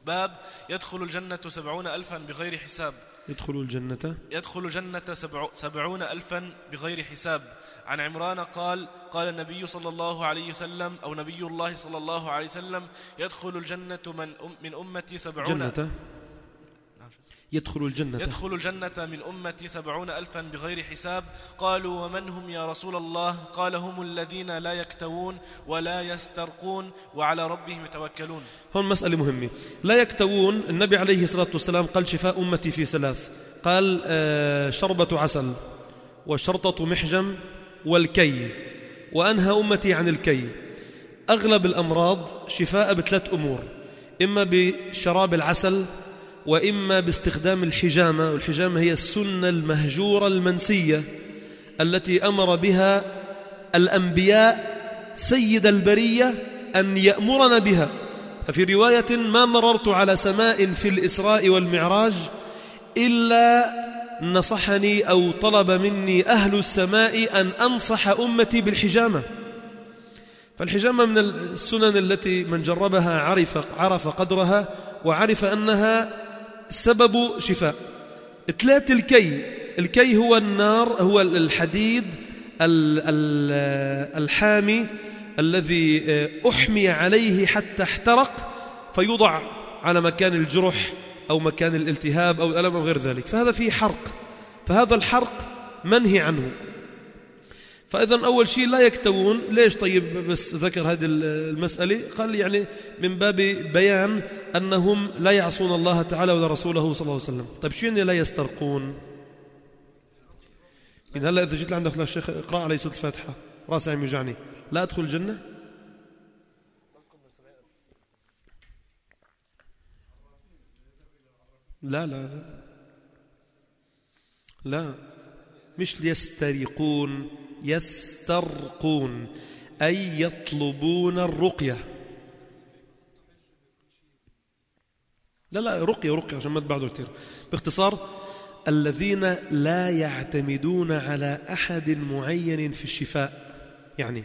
باب يدخل الجنة 70,000 بغير حساب.
يدخل الجنة
70,000 بغير حساب. عن عمران قال قال النبي صلى الله عليه وسلم أو نبي الله صلى الله عليه وسلم يدخل الجنة من أمتي 70.
يدخل
الجنة من أمتي 70,000 بغير حساب. قالوا ومن هم يا رسول الله؟ قال هم الذين لا يكتوون ولا يسترقون وعلى ربهم يتوكلون.
هون مسألة مهمة. لا يكتوون، النبي عليه الصلاة والسلام قال شفاء أمتي في 3، قال شربة عسل وشرطة محجم والكي، وأنهى أمتي عن الكي. أغلب الأمراض شفاء ب3 أمور، إما بشراب العسل، وإما باستخدام الحجامة، والحجامة هي السنة المهجورة المنسية التي أمر بها الأنبياء سيد البرية أن يأمرنا بها. ففي رواية ما مررت على سماء في الإسراء والمعراج إلا نصحني أو طلب مني أهل السماء أن أنصح أمتي بالحجامة. فالحجامة من السنن التي من جربها عرف قدرها وعرف أنها سبب شفاء. 3 الكي هو النار، هو الحديد الحامي الذي أحمي عليه حتى احترق فيوضع على مكان الجرح أو مكان الالتهاب أو الألم أو غير ذلك، فهذا فيه حرق، فهذا الحرق منهي عنه. فإذا أول شيء لا يكتوون. ليش طيب بس ذكر هذه المسألة؟ قال يعني من باب بيان أنهم لا يعصون الله تعالى ولا رسوله صلى الله عليه وسلم. طيب شو يعني لا يسترقون؟ من هلأ إذا جيت لعندك الشيخ اقرأ علي سورة الفاتحة راسي عم يوجعني، لا أدخل الجنة؟ لا لا لا لا، مش يسترقون، يسترقون أي يطلبون الرقية. لا رقية عشان ما تبعدوا كتير. باختصار الذين لا يعتمدون على أحد معين في الشفاء. يعني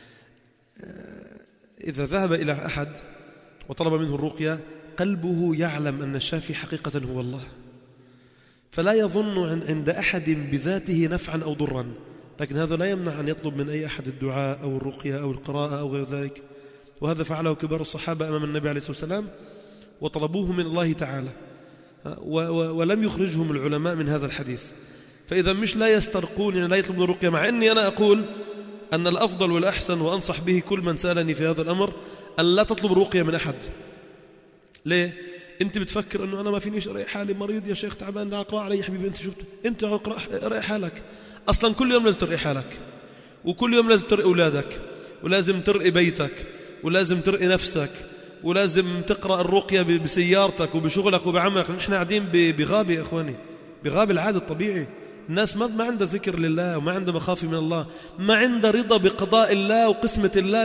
إذا ذهب إلى أحد وطلب منه الرقية قلبه يعلم أن الشافي حقيقة هو الله، فلا يظن عند أحد بذاته نفعا أو ضرا، لكن هذا لا يمنع أن يطلب من أي أحد الدعاء أو الرقية أو القراءة أو غير ذلك. وهذا فعله كبار الصحابة أمام النبي عليه الصلاة والسلام وطلبوه من الله تعالى، ولم يخرجهم العلماء من هذا الحديث. فإذا مش لا يسترقون يعني لا يطلبون الرقية، مع أني أنا أقول أن الأفضل والأحسن وأنصح به كل من سألني في هذا الأمر أن لا تطلب الرقية من أحد. ليه؟ أنت بتفكر أنه أنا ما فينيش أرأي حالي، مريض يا شيخ تعبان، لا أقرأ علي يا حبيبي، أنت أرأي حالك. أصلا كل يوم لازم ترأي حالك، وكل يوم لازم ترأي أولادك، ولازم ترأي بيتك، ولازم ترأي نفسك، ولازم تقرأ الرقية بسيارتك وبشغلك وبعملك. نحن قاعدين بغابة يا إخواني، بغابة العادة الطبيعي. الناس ما عندها ذكر لله وما عندها مخافة من الله، ما عندها رضا بقضاء الله وقسمة الله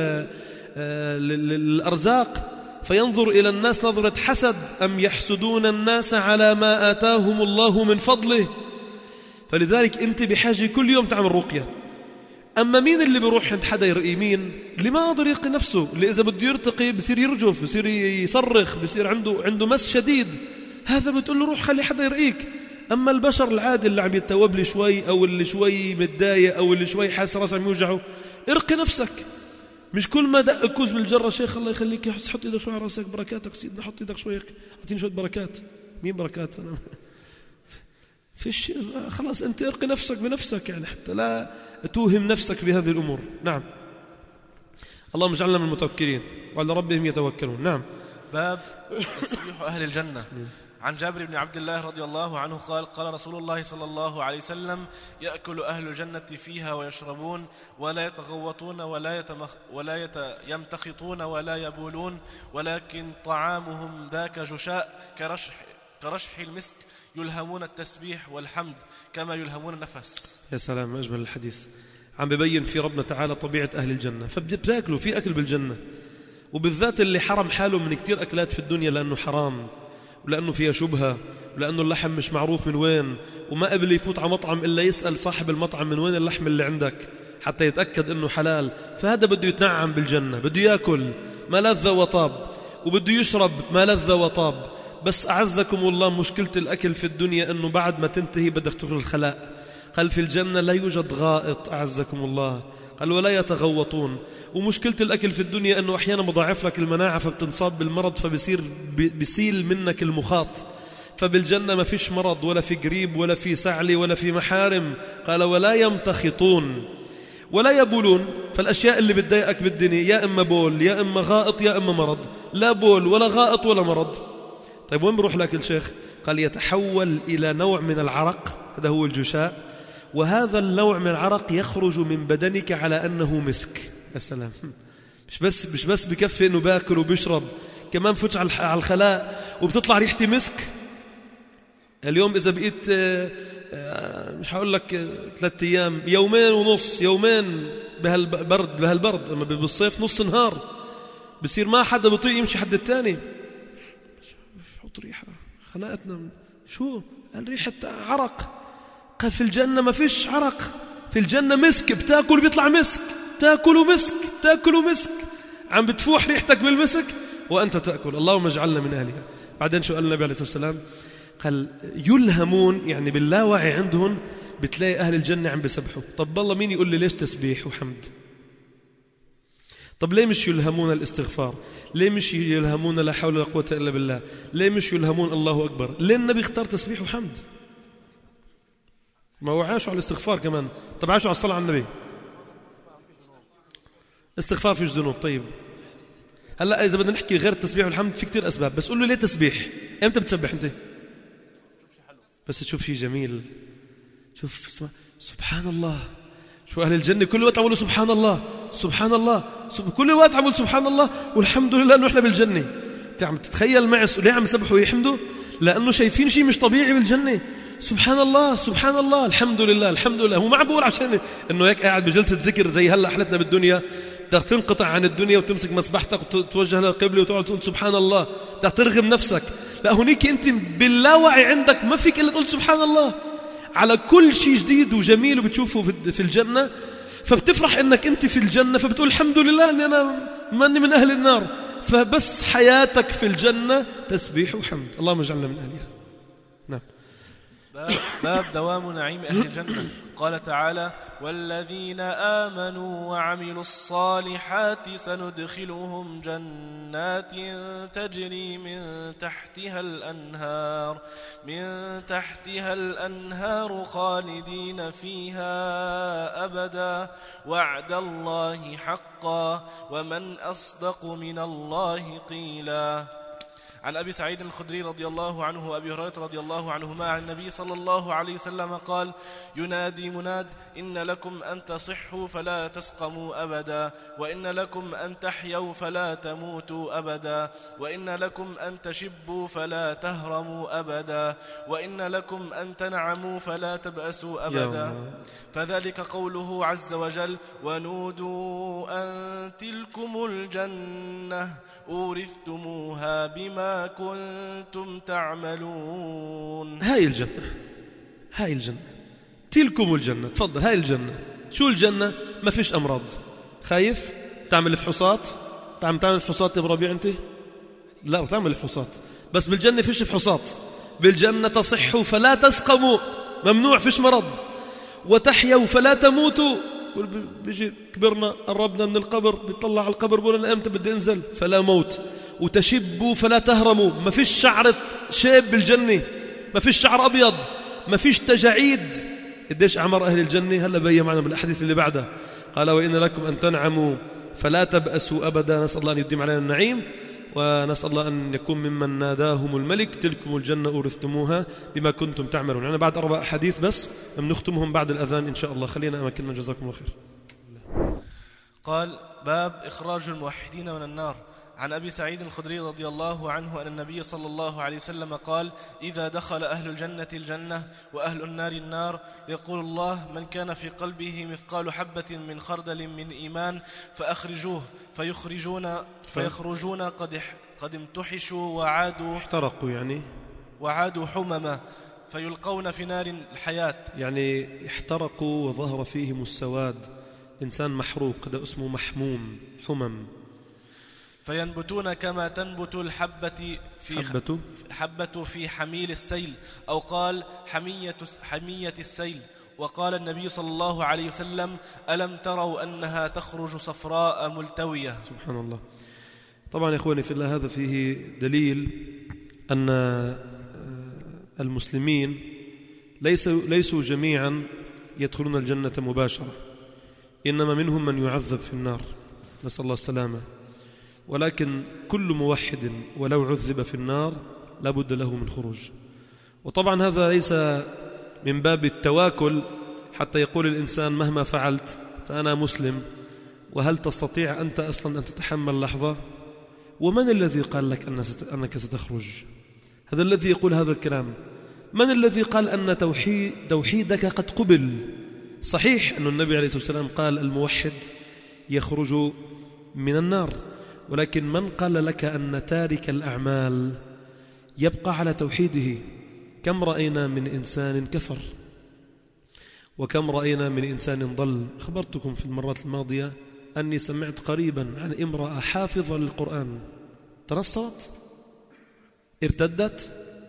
للأرزاق، فينظر إلى الناس نظرة حسد، أم يحسدون الناس على ما آتاهم الله من فضله. فلذلك أنت بحاجة كل يوم تعمل رقية. أما مين اللي بيروح عند حدا يرقي؟ مين اللي ما قادر يرقي نفسه، اللي إذا بده يرتقي بصير يرجف، بصير يصرخ، بصير عنده مس شديد، هذا بتقول له روح خلي حدا يرقيك. أما البشر العادي اللي عم يتوب لي شوي، أو اللي شوي متضايق، أو اللي شوي حاس راسه عم يوجعه، ارقي نفسك. مش كل ما دق كوز بالجرة شيخ الله يخليك حط ايدك شوي على راسك، بركاتك سيدنا، حط ايدك شوي، اعطيني شويه بركات. مين بركات؟ انا فيش. خلاص انت ارقي نفسك بنفسك، يعني حتى لا توهم نفسك بهذه الامور. نعم. اللهم اجعلنا من المتوكلين وعلى ربهم يتوكلون. نعم.
باب تصبيح اهل الجنه. عن جابر بن عبد الله رضي الله عنه قال قال رسول الله صلى الله عليه وسلم يأكل أهل الجنة فيها ويشربون ولا يتغوطون ولا يمتخطون ولا يبولون، ولكن طعامهم ذاك جشاء كرشح المسك، يلهمون التسبيح والحمد كما يلهمون النفس.
يا سلام، أجمل الحديث. عم ببين في ربنا تعالى طبيعة أهل الجنة، فبتاكلوا في أكل بالجنة، وبالذات اللي حرم حاله من كتير أكلات في الدنيا لأنه حرام، ولأنه فيها شبهة، ولأنه اللحم مش معروف من وين، وما قبل يفوت على مطعم إلا يسأل صاحب المطعم من وين اللحم اللي عندك حتى يتأكد أنه حلال. فهذا بده يتنعم بالجنة، بده يأكل ما لذ وطاب. وبده يشرب ما لذ وطاب. بس أعزكم الله مشكلة الأكل في الدنيا أنه بعد ما تنتهي بدك تخرج الخلاء. قال في الجنة لا يوجد غائط أعزكم الله، قال ولا يتغوطون. ومشكلة الأكل في الدنيا أنه أحيانا مضاعف لك المناعة فبتنصاب بالمرض بيسيل منك المخاط. فبالجنة ما فيش مرض ولا في قريب ولا في سعلي ولا في محارم. قال ولا يمتخطون ولا يبولون. فالأشياء اللي بتضايقك بالدنيا يا إما بول يا إما غائط يا إما مرض، لا بول ولا غائط ولا مرض. طيب وين بروح لك الشيخ؟ قال يتحول إلى نوع من العرق، هذا هو الجشاء، وهذا النوع من العرق يخرج من بدنك على أنه مسك. السلام. مش بس بكفي أنه باكل وبيشرب، كمان فتش على الخلاء وبتطلع ريحتي مسك. اليوم إذا بقيت مش هقول لك 3 أيام، 2.5 يوم، يومين بهالبرد أما بالصيف نص نهار بصير ما حدا بطيق يمشي حد التاني. حط ريحة خناقتنا شو الريحة عرق. قال في الجنة ما فيش عرق، في الجنة مسك، بتاكل بيطلع مسك، تاكل مسك، عم بتفوح ريحتك بالمسك وأنت تأكل. اللهم اجعلنا من أهلها. بعدين شو قال النبي عليه الصلاة والسلام؟ قال يلهمون، يعني باللاوعي عندهم بتلاقي أهل الجنة عم بسبحوا. طب بالله مين يقول لي ليش تسبيح وحمد؟ طب ليه مش يلهمون الاستغفار؟ ليه مش يلهمون لا حول ولا قوة إلا بالله؟ ليه مش يلهمون الله أكبر؟ ليه النبي اختار تسبيح وحمد؟ ما هو عاشوا على الاستغفار كمان. طب عاشوا على الصلاة على النبي. استغفار فيش ذنوب. طيب هلأ إذا بدنا نحكي غير التسبيح والحمد في كتير أسباب، بس قول له ليه تسبيح؟ إمتى بتسبح أنت؟ بس تشوف شيء جميل، شوف اسمع سبحان الله. شو أهل الجنة كل وقت عملوا سبحان الله سبحان الله، كل وقت عملوا سبحان الله والحمد لله إنه إحنا بالجنة. عم تتخيل معي ليه عم يسبحوا ويحمدوا؟ لأنه شايفين شيء مش طبيعي بالجنة. سبحان الله سبحان الله الحمد لله الحمد لله. هو ما عم بقول عشان إنه هيك قاعد بجلسة ذكر زي هلا حالتنا بالدنيا بدك تنقطع عن الدنيا وتمسك مسبحتك وتتوجه للقبلة وتقعد تقول سبحان الله، بدك ترغم نفسك. لا هونيك أنت باللاوعي عندك ما فيك إلا تقول سبحان الله على كل شيء جديد وجميل وبتشوفه في الجنة، فبتفرح إنك أنت في الجنة، فبتقول الحمد لله إني أنا ماني من أهل النار. فبس حياتك في الجنة تسبيح وحمد. اللهم اجعلنا من أهلها. نعم.
باب دوام نعيم أهل الجنة. قال تعالى والذين آمنوا وعملوا الصالحات سندخلهم جنات تجري من تحتها الأنهار خالدين فيها أبدا وعد الله حقا ومن أصدق من الله قيلا. عن أبي سعيد الخدري رضي الله عنه وأبي هريرة رضي الله عنهما عن النبي صلى الله عليه وسلم قال ينادي مناد إن لكم أن تصحوا فلا تسقموا أبدا وإن لكم أن تحيوا فلا تموتوا أبدا وإن لكم أن تشبوا فلا تهرموا أبدا وإن لكم أن تنعموا فلا تبأسوا أبدا. فذلك قوله عز وجل ونودوا أن تلكم الجنة أورثتموها بما كنتم تعملون.
هاي الجنة تلكم الجنة. تفضل هاي الجنة. شو الجنة؟ ما فيش أمراض. خايف تعمل فحوصات؟ تعمل فحوصات يا ابو ربيع أنت؟ لا بتعمل فحوصات، بس بالجنة فيش فحوصات. بالجنة تصحوا فلا تسقموا، ممنوع فيش مرض. وتحيوا فلا تموتوا، بيجي كبرنا قربنا من القبر بيطلع على القبر بقول أنا أمتى بدي أنزل، فلا موت. وتشبوا فلا تهرموا، ما فيش شعرة شيب بالجنة، ما فيش شعر أبيض، ما فيش تجاعيد. قديش أعمار أهل الجنة هلا بيّن معنا بالأحاديث اللي بعدها. قال وإن لكم أن تنعموا فلا تبأسوا أبدا. نسأل الله أن يديم علينا النعيم، ونسأل الله أن يكون ممن ناداهم الملك تلكم الجنة أورثتموها بما كنتم تعملون. يعني بعد 4 أحاديث بس نختمهم بعد الأذان إن شاء الله. خلينا أماكننا جزاكم الله خير.
قال باب إخراج الموحدين من النار. عن أبي سعيد الخدري رضي الله عنه أن النبي صلى الله عليه وسلم قال إذا دخل أهل الجنة الجنة وأهل النار النار يقول الله من كان في قلبه مثقال حبة من خردل من إيمان فأخرجوه فيخرجون قد امتحشوا وعادوا
احترقوا، يعني
وعادوا حمما فيلقون في نار الحياة،
يعني احترقوا وظهر فيهم السواد. إنسان محروق ده اسمه محموم حمم.
فينبتون كما تنبت الحبة في حميل السيل، أو قال حمية السيل. وقال النبي صلى الله عليه وسلم: ألم تروا أنها تخرج صفراء ملتوية.
سبحان الله. طبعا يا إخواني في الله، هذا فيه دليل أن المسلمين ليسوا جميعا يدخلون الجنة مباشرة، إنما منهم من يعذب في النار، نسأل الله السلامة. ولكن كل موحد ولو عذب في النار لابد له من خروج. وطبعا هذا ليس من باب التواكل حتى يقول الإنسان مهما فعلت فأنا مسلم، وهل تستطيع أنت أصلا أن تتحمل لحظة؟ ومن الذي قال لك أنك ستخرج؟ هذا الذي يقول هذا الكلام من الذي قال أن توحيدك قد قبل؟ صحيح أن النبي عليه الصلاة والسلام قال الموحد يخرج من النار، ولكن من قال لك أن تارك الأعمال يبقى على توحيده؟ كم رأينا من إنسان كفر، وكم رأينا من إنسان ضل. أخبرتكم في المرات الماضية أني سمعت قريبا عن امرأة حافظة للقرآن تنصرت، ارتدت.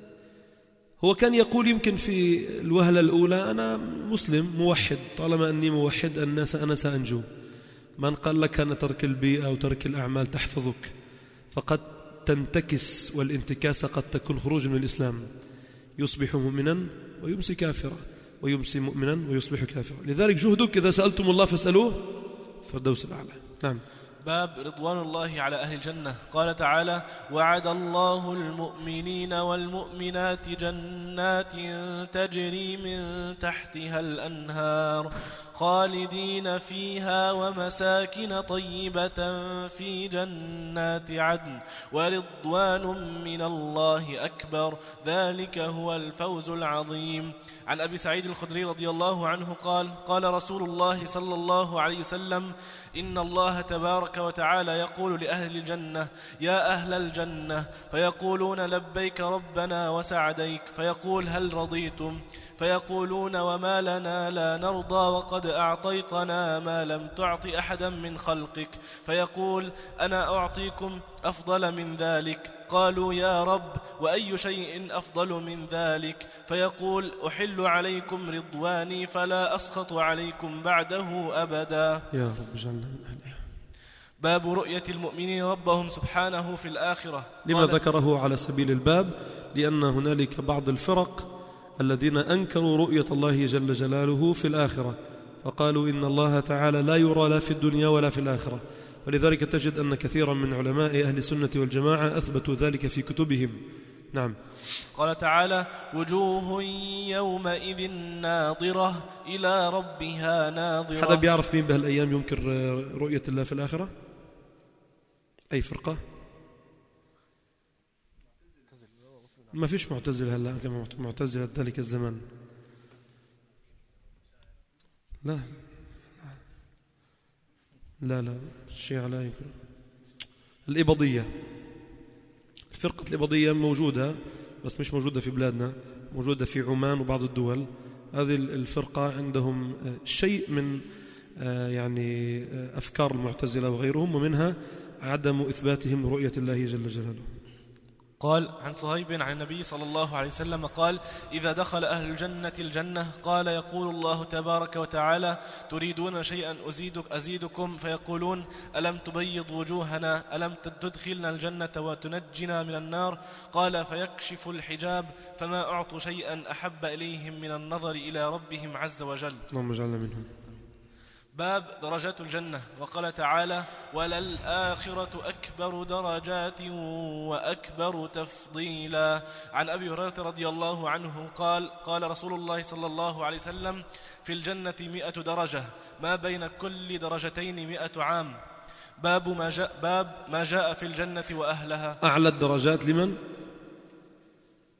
هو كان يقول يمكن في الوهلة الأولى أنا مسلم موحد، طالما أني موحد الناس أنا سأنجو. من قال لك أن ترك البيئة أو ترك الأعمال تحفظك؟ فقد تنتكس، والانتكاسة قد تكون خروج من الإسلام. يصبح مؤمنا ويمسي كافرا، ويمسي مؤمنا ويصبح كافرا. لذلك جهدك إذا سألتم الله فاسألوه فردوس الأعلى. نعم.
باب رضوان الله على أهل الجنة. قال تعالى: وعد الله المؤمنين والمؤمنات جنات تجري من تحتها الأنهار خالدين فيها ومساكن طيبة في جنات عدن ورضوان من الله أكبر ذلك هو الفوز العظيم. عن أبي سعيد الخدري رضي الله عنه قال: قال رسول الله صلى الله عليه وسلم: إن الله تبارك وتعالى يقول لأهل الجنة: يا أهل الجنة، فيقولون: لبيك ربنا وسعديك. فيقول: هل رضيتم؟ فيقولون: وما لنا لا نرضى وقد أعطيتنا ما لم تعط أحدا من خلقك. فيقول: أنا أعطيكم أفضل من ذلك. قالوا: يا رب، وأي شيء أفضل من ذلك؟ فيقول: أحل عليكم رضواني فلا أسخط عليكم بعده أبدا.
يا رب جل.
باب رؤية المؤمنين ربهم سبحانه في الآخرة.
لما ذكره على سبيل الباب؟ لأن هنالك بعض الفرق الذين أنكروا رؤية الله جل جلاله في الآخرة، فقالوا إن الله تعالى لا يرى لا في الدنيا ولا في الآخرة. ولذلك تجد أن كثيرا من علماء أهل السنة والجماعة أثبتوا ذلك في كتبهم. نعم.
قال تعالى: وجوه يومئذ ناظرة إلى ربها ناظرة.
حدا بيعرف مين بهالأيام ينكر رؤية الله في الآخرة؟ أي فرقة؟ ما فيش معتزل هلا كما معتزل ذلك الزمان. لا لا لا الشيعة لا يمكن. الإباضية، الفرقة الإباضية موجودة بس مش موجودة في بلادنا، موجودة في عمان وبعض الدول. هذه الفرقة عندهم شيء من يعني أفكار المعتزلة وغيرهم، ومنها عدم إثباتهم رؤية الله جل جلاله.
قال: عن صهيب عن النبي صلى الله عليه وسلم قال: إذا دخل أهل الجنة الجنة قال يقول الله تبارك وتعالى: تريدون شيئا أزيدكم؟ فيقولون: ألم تبيض وجوهنا؟ ألم تدخلنا الجنة وتنجنا من النار؟ قال: فيكشف الحجاب فما أعطوا شيئا أحب إليهم من النظر إلى ربهم عز وجل.
اللهم اجعلنا منهم.
باب درجات الجنة. وقال تعالى: وللآخرة أكبر درجات وأكبر تفضيلا. عن أبي هريرة رضي الله عنه قال: قال رسول الله صلى الله عليه وسلم: في الجنة 100 درجة، ما بين كل درجتين 100 عام. باب ما جاء في الجنة وأهلها.
أعلى الدرجات لمن؟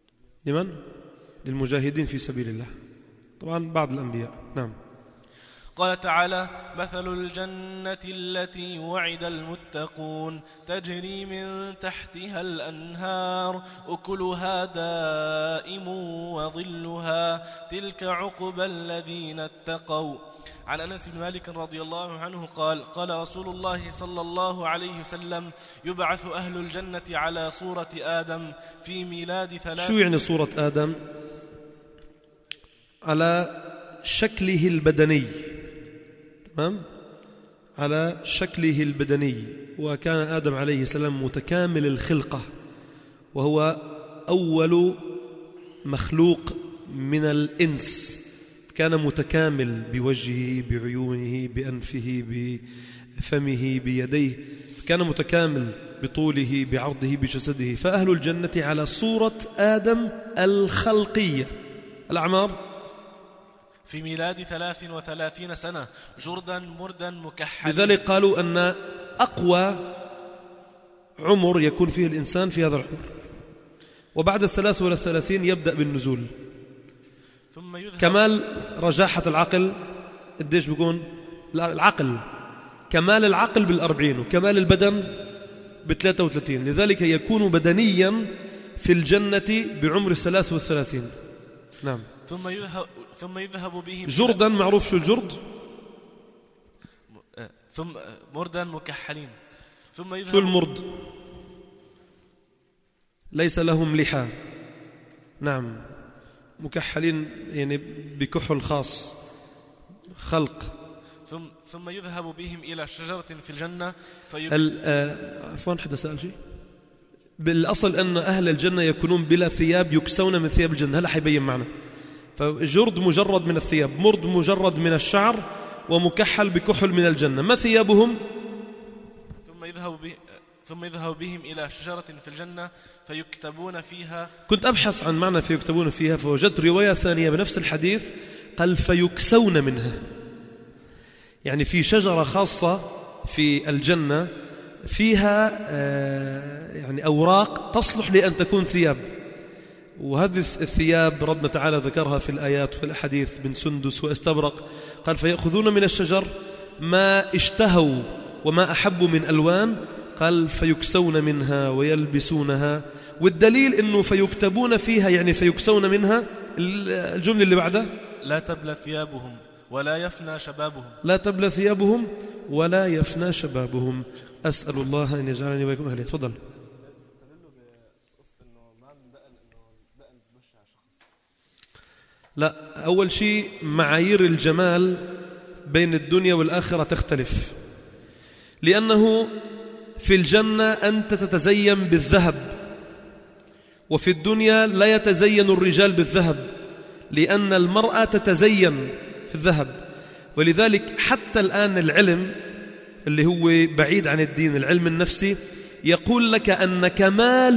للمجاهدين في سبيل الله، طبعا بعض الأنبياء. نعم.
قال تعالى: مثل الجنة التي وعد المتقون تجري من تحتها الأنهار أكلها دائم وظلها تلك عقبى الذين اتقوا. عن أنس بن مالك رضي الله عنه قال: قال رسول الله صلى الله عليه وسلم: يبعث أهل الجنة على صورة آدم في ميلاد 3.
شو يعني صورة آدم؟ على شكله البدني، تمام؟ على شكله البدني. وكان آدم عليه السلام متكامل الخلقة، وهو أول مخلوق من الإنس، كان متكامل بوجهه، بعيونه، بأنفه، بفمه، بيديه، كان متكامل بطوله، بعرضه، بجسده. فأهل الجنة على صورة آدم الخلقية. الأعمار
في ميلاد 33 سنة، جردا مردا مكحلا.
لذلك قالوا أن أقوى عمر يكون فيه الإنسان في هذا العمر، وبعد 33 يبدأ بالنزول.
ثم يذهب
كمال رجاحة العقل قديش بيكون؟ العقل كمال العقل 40، وكمال البدن 33. لذلك يكون بدنيا في الجنة بعمر 33. نعم.
ثم يذهب بهم
جردا. معروف شو الجرد؟
ثم مردا مكحلين. ثم يذهب.
شو المرد؟ ليس لهم لحى. نعم. مكحلين يعني بكحل خاص، خلق.
ثم يذهب بهم إلى شجرة في الجنة
عفوا، حدا سأل شيء؟ بالأصل أن أهل الجنة يكونون بلا ثياب، يكسون من ثياب الجنة. هلا حيبين معنا. فجرد مجرد من الثياب، مرد مجرد من الشعر، ومكحل بكحل من الجنة. ما ثيابهم؟
ثم يذهب بهم إلى شجرة في الجنة فيكتبون فيها.
كنت أبحث عن معنى فيكتبون فيها، فوجدت رواية ثانية بنفس الحديث قال فيكسون منها، يعني في شجرة خاصة في الجنة فيها يعني أوراق تصلح لأن تكون ثياب. وهذه الثياب ربنا تعالى ذكرها في الآيات وفي الأحاديث من سندس واستبرق. قال فيأخذون من الشجر ما اشتهوا وما أحبوا من ألوان، قال فيكسون منها ويلبسونها. والدليل أنه فيكتبون فيها يعني فيكسون منها. الجملة اللي بعدها:
لا تبلى ثيابهم ولا يفنى شبابهم.
لا تبلى ثيابهم ولا يفنى شبابهم. أسأل الله أن يجعلني ويكون أهلي. تفضل. لا، أول شيء معايير الجمال بين الدنيا والآخرة تختلف، لأنه في الجنة أنت تتزين بالذهب، وفي الدنيا لا يتزين الرجال بالذهب، لأن المرأة تتزين في الذهب. ولذلك حتى الآن العلم اللي هو بعيد عن الدين، العلم النفسي، يقول لك أن كمال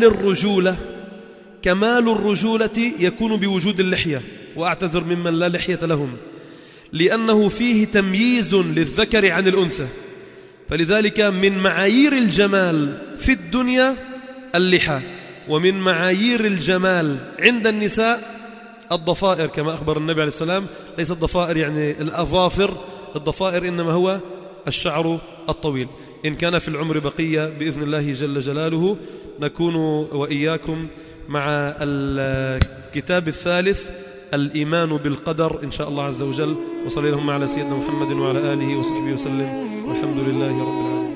الرجولة يكون بوجود اللحية. وأعتذر ممن لا لحية لهم، لأنه فيه تمييز للذكر عن الأنثى. فلذلك من معايير الجمال في الدنيا اللحى، ومن معايير الجمال عند النساء الضفائر، كما أخبر النبي عليه السلام. ليس الضفائر يعني الأظافر، الضفائر إنما هو الشعر الطويل. إن كان في العمر بقية بإذن الله جل جلاله نكون وإياكم مع الكتاب الثالث الإيمان بالقدر إن شاء الله عز وجل. وصلى اللهم على سيدنا محمد وعلى آله وصحبه وسلم، والحمد لله رب العالمين.